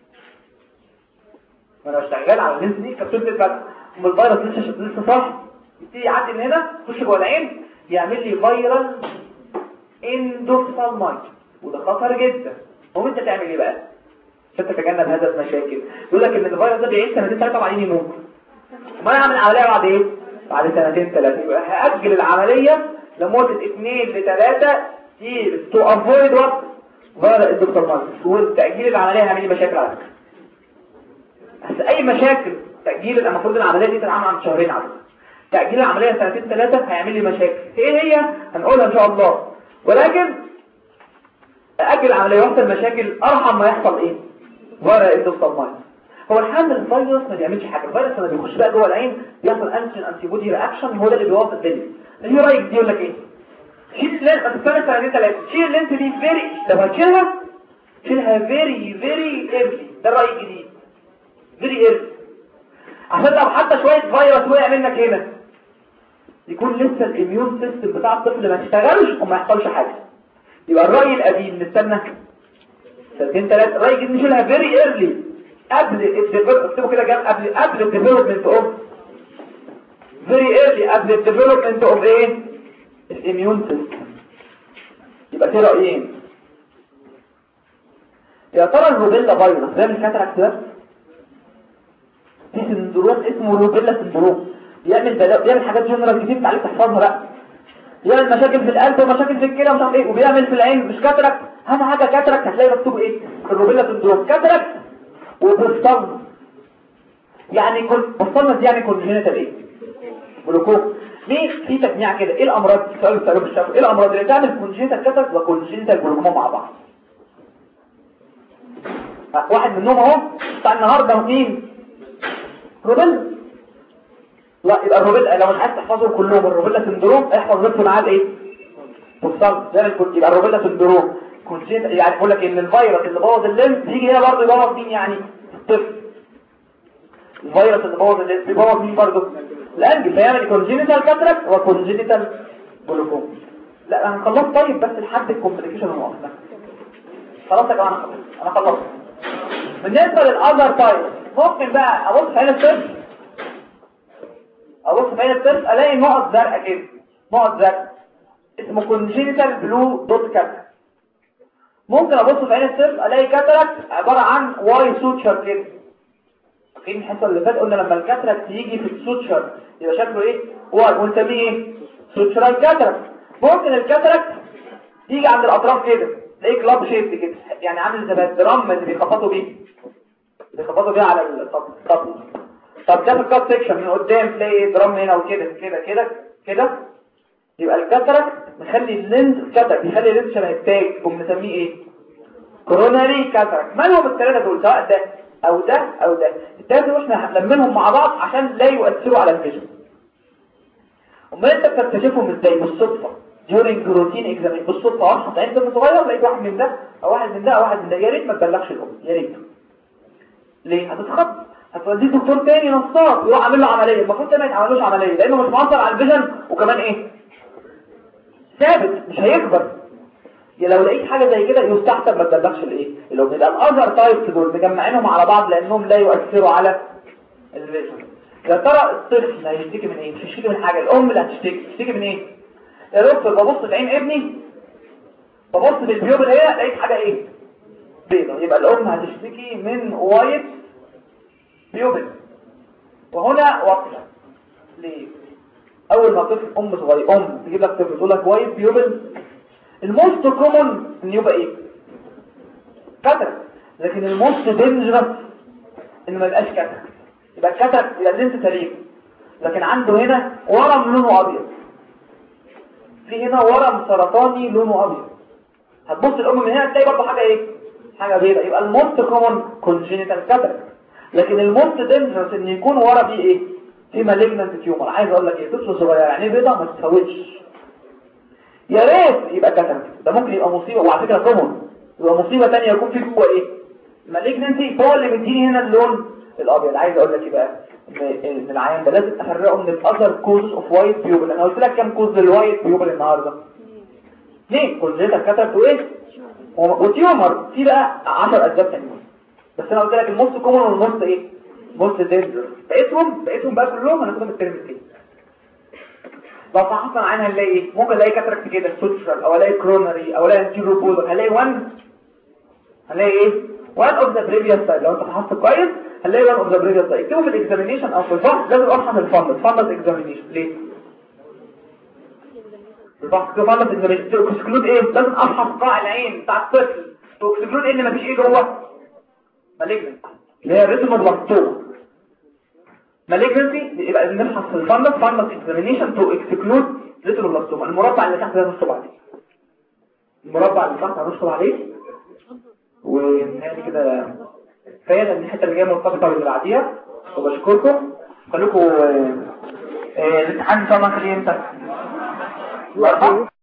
وانا شغال على اللينس دي الكبسول تتفتح، والفيروس لسه صاحي، يبتدي يعدي من هنا يخش جوه العين يعمل لي فيرال اندوفالمايت، وده خطر جدا. هو انت تعمل ايه بقى عشان تتجنب هذا المشاكل؟ يقول لك ان الفيروس ده بيعيش سنتين 3 وبعدين يموت. ما انا اعمل عمليه بعد ايه؟ بعد سنتين 3. يبقى هاجل العمليه لمده 2 ل 3 years to avoid what فيرال اندوفالمايت. والتاجيل العمليه هيعمل لي مشاكل على فكره. بس اي مشاكل تاجيل المفروض العمليه دي تتعمل عن شهرين على فكره. تاجيل العمليه سنتين 3 هيعمل لي مشاكل. ايه هي؟ هنقولها ان شاء الله. ولكن أجل العملية يحصل مشاكل أرحم ما يحصل إيه؟ فيرال اندوفالمايت. هو الحمل الفيروس ما بيعملش حاجة، الفيروس لما بيخش بقى جوه العين بيحصل أنتي بودي رياكشن، هو ده اللي بيوظف الدنيا. اللي رأيك دي يقول لك إيه؟ شيل اللينس بس استنى سنتين 3، شيل اللينس دي لو هتشيلها شيلها فيري ايرلي. ده الرأي الجديد، فيري ايرلي، عشان لو حتى شوية فيروس وقع منك هنا يكون لسه الاميون سيستم بتاع الطفل ما اشتغلش وما يحصلش حاجة. يبقى الرأي القديم نستنى سنتين 3، الرأي الجديد نشيلها فيري ايرلي قبل الديفلوبمنت، اكتبوا كده جنب قبل الديفلوبمنت اوف فيري ايرلي، قبل الديفلوبمنت اوف ايه؟ الاميون سيستم. يبقى في رأيين. يا ترى الروبيلا فيروس ده من كاتراكت بس؟ في سندروم اسمه روبيلا سندروم بيعمل حاجات جنرال كتير عليك تحفظها بقى. يعمل مشاكل في القلب ومشاكل في الكلى ومش عارف ايه، وبيعمل في العين مش كاتراكت. اهم حاجه كاتراكت هتلاقي مكتوب ايه؟ الروبيلا سندروم كاتراكت وبوستالمس. يعني بوستالمس دي يعني كونجينيتال ايه؟ جلوكوم. ليه في تجميع كده؟ ايه الامراض؟ سؤال بتسالوه بالشفا، ايه الامراض اللي تعمل كونجينيتال كاتراكت وكونجينيتال جلوكوم مع بعض؟ واحد منهم اهو بتاع النهارده مين؟ روبيلا. لا يبقى الروبيلا لو مش عايز تحفظهم كلهم الروبيلا سندروم احفظ بس معاه ايه؟ بوستالمس. يبقى الروبيلا سندروم كونجينيتال، يعني بقول لك ان الفيروس اللي بوظ الليمف يجي هنا برضه يبوظ مين يعني؟ الطفل. الفيروس اللي بوظ الليمف بيبوظ مين برضه؟ الانجل، فيعمل كونجينيتال كاتراكت وكونجينيتال جلوكوم. لا انا خلصت طيب بس لحد الكومبليكيشن المؤقته. خلاص يا جماعه انا خلصت. بالنسبه للاذر تايب ممكن بقى ابص في عين الطفل، الاقي نقط زرقاء كده، نقط زرقاء اسمه كونجينيتال بلو دوت كاتراكت. ممكن ابص في عين الطفل الاقي كاتراكت عباره عن واي سوتشر كده. في الحصه اللي فاتت قلنا لما الكاتراكت يجي في السوتشر يبقى شكله ايه؟ واي، ونسميه ايه؟ سوتشرال كاتراكت. ممكن الكاتراكت يجي عند الاطراف كده تلاقيه كلاب شيب كده، يعني عامل زي الدرام اللي بيخبطوا بيه على الطب. طب ده في الكات سيكشن من قدام تلاقي درام هنا وكده كده كده كده. يبقى الكاتراكت مخلي اللينز كاتراكت، يخلي اللينز شبه التاج، وبنسميه ايه؟ كوروناري كاتراكت. ما هم الثلاثه دول؟ سواء ده او ده او ده. الثلاثه دول احنا هنلمنهم مع بعض عشان لا يؤثروا على الفيجن. امال انت بتكتشفهم ازاي؟ بالصدفه during routine examination. بالصدفه واحد عند طفل صغير لقيت واحد من ده او واحد من ده او واحد من ده. يا ريت ما تبلغش الام، يا ريت. ليه؟ هتتخض، هتوديه دكتور تاني نصاب يروح عامل له عمليه. المفروض ده ما يتعملوش عمليه لانه مش مؤثر على الفيجن، وكمان ايه؟ ثابت مش هيكبر. لو لقيت حاجه زي كده يستحسن ما تبلغش الايه الام. يبقى الاذر تايبس دول مجمعينهم على بعض لانهم لا يؤثروا على الفيجن. يا ترى الطفل هيشتكي من ايه؟ مش هيشتكي من حاجه، الام اللي هتشتكي من ايه؟ يا دكتور ببص في عين ابني، ببص في البيوبل هنا لقيت حاجه ايه؟ بيضه. يبقى الام هتشتكي من وايت بيوبل. وهنا وقفه. ليه؟ اول ما طفل صغير تجيب لك طفل تقول لك وايت بيوبل، الموست كومن ان يبقى ايه؟ كاتراكت. لكن الموست دينجرس ان ما يبقاش كاتراكت. يبقى الكاتراكت يبقى اللينس سليم، لكن عنده هنا ورم لونه ابيض، في هنا ورم سرطاني لونه ابيض. هتبص الام من هنا تلاقي برضه حاجه ايه؟ حاجه بيضاء. يبقى الموست كومن كونجينيتال كاتاراكت. لكن الموست دينجرس ان يكون ورا بيه ايه؟ في مالجنانت تيومر. عايز اقول لك ايه، طفل صغير يعني بيضاء ما تسويش، يا ريت يبقى كاتاراكت، ده ممكن يبقى مصيبه. وعلى فكره كومن يبقى مصيبه ثانيه يكون في جوه ايه؟ مالجنانتي، هو اللي بيديني هنا اللون الابيض. عايز اقول لك ايه بقى، ان العيان ده لازم افرقه من الاذر كوز اوف وايت بيوبل. انا قلت لك كام كوز للوايت بيوبل النهارده؟ ليه؟ كونجينيتال كاتاراكت وايه؟ وتيومر. في بقى 10 اسباب ثانيه، بس انا قلت لك الموست كومن والموست ايه؟ موست دينجر. بقيتهم بقى كلهم هناخدهم الترم الثاني. لو فحصنا عنها هنلاقي ايه؟ ممكن الاقي كاتاراكت كده سوتشرال، او الاقي كرونري، او الاقي انتيرو بولر. هنلاقي 1 هنلاقي ايه؟ 1 اوف ذا بريفيوس سايد. لو انت فحصت كويس هنلاقي 1 اوف ذا بريفيوس سايد. اكتبوا في الاكزامينيشن او في الفحص لازم افحص الفندس اكزامينيشن. ليه؟ الفحص كده فندس اكزامينيشن تكسكلود ايه؟ لازم افحص قاع العين بتاع الطفل. تكسكلود ايه اللي مفيش ايه جوه؟ مالجنت اللي هي الريتينوبلاستوما. مالجنسي يبقى نبحث في الفندس اكزامينيشن تو اكسكلود ريتينوبلاستوما. المربع اللي تحت ده نشطب عليه، المربع اللي تحت هنشطب عليه. ونهاية كده كفايه لان الحته اللي جايه مرتبطه باللي بعديها. وبشكركم. خليكم الامتحان ان شاء الله خليه امتى؟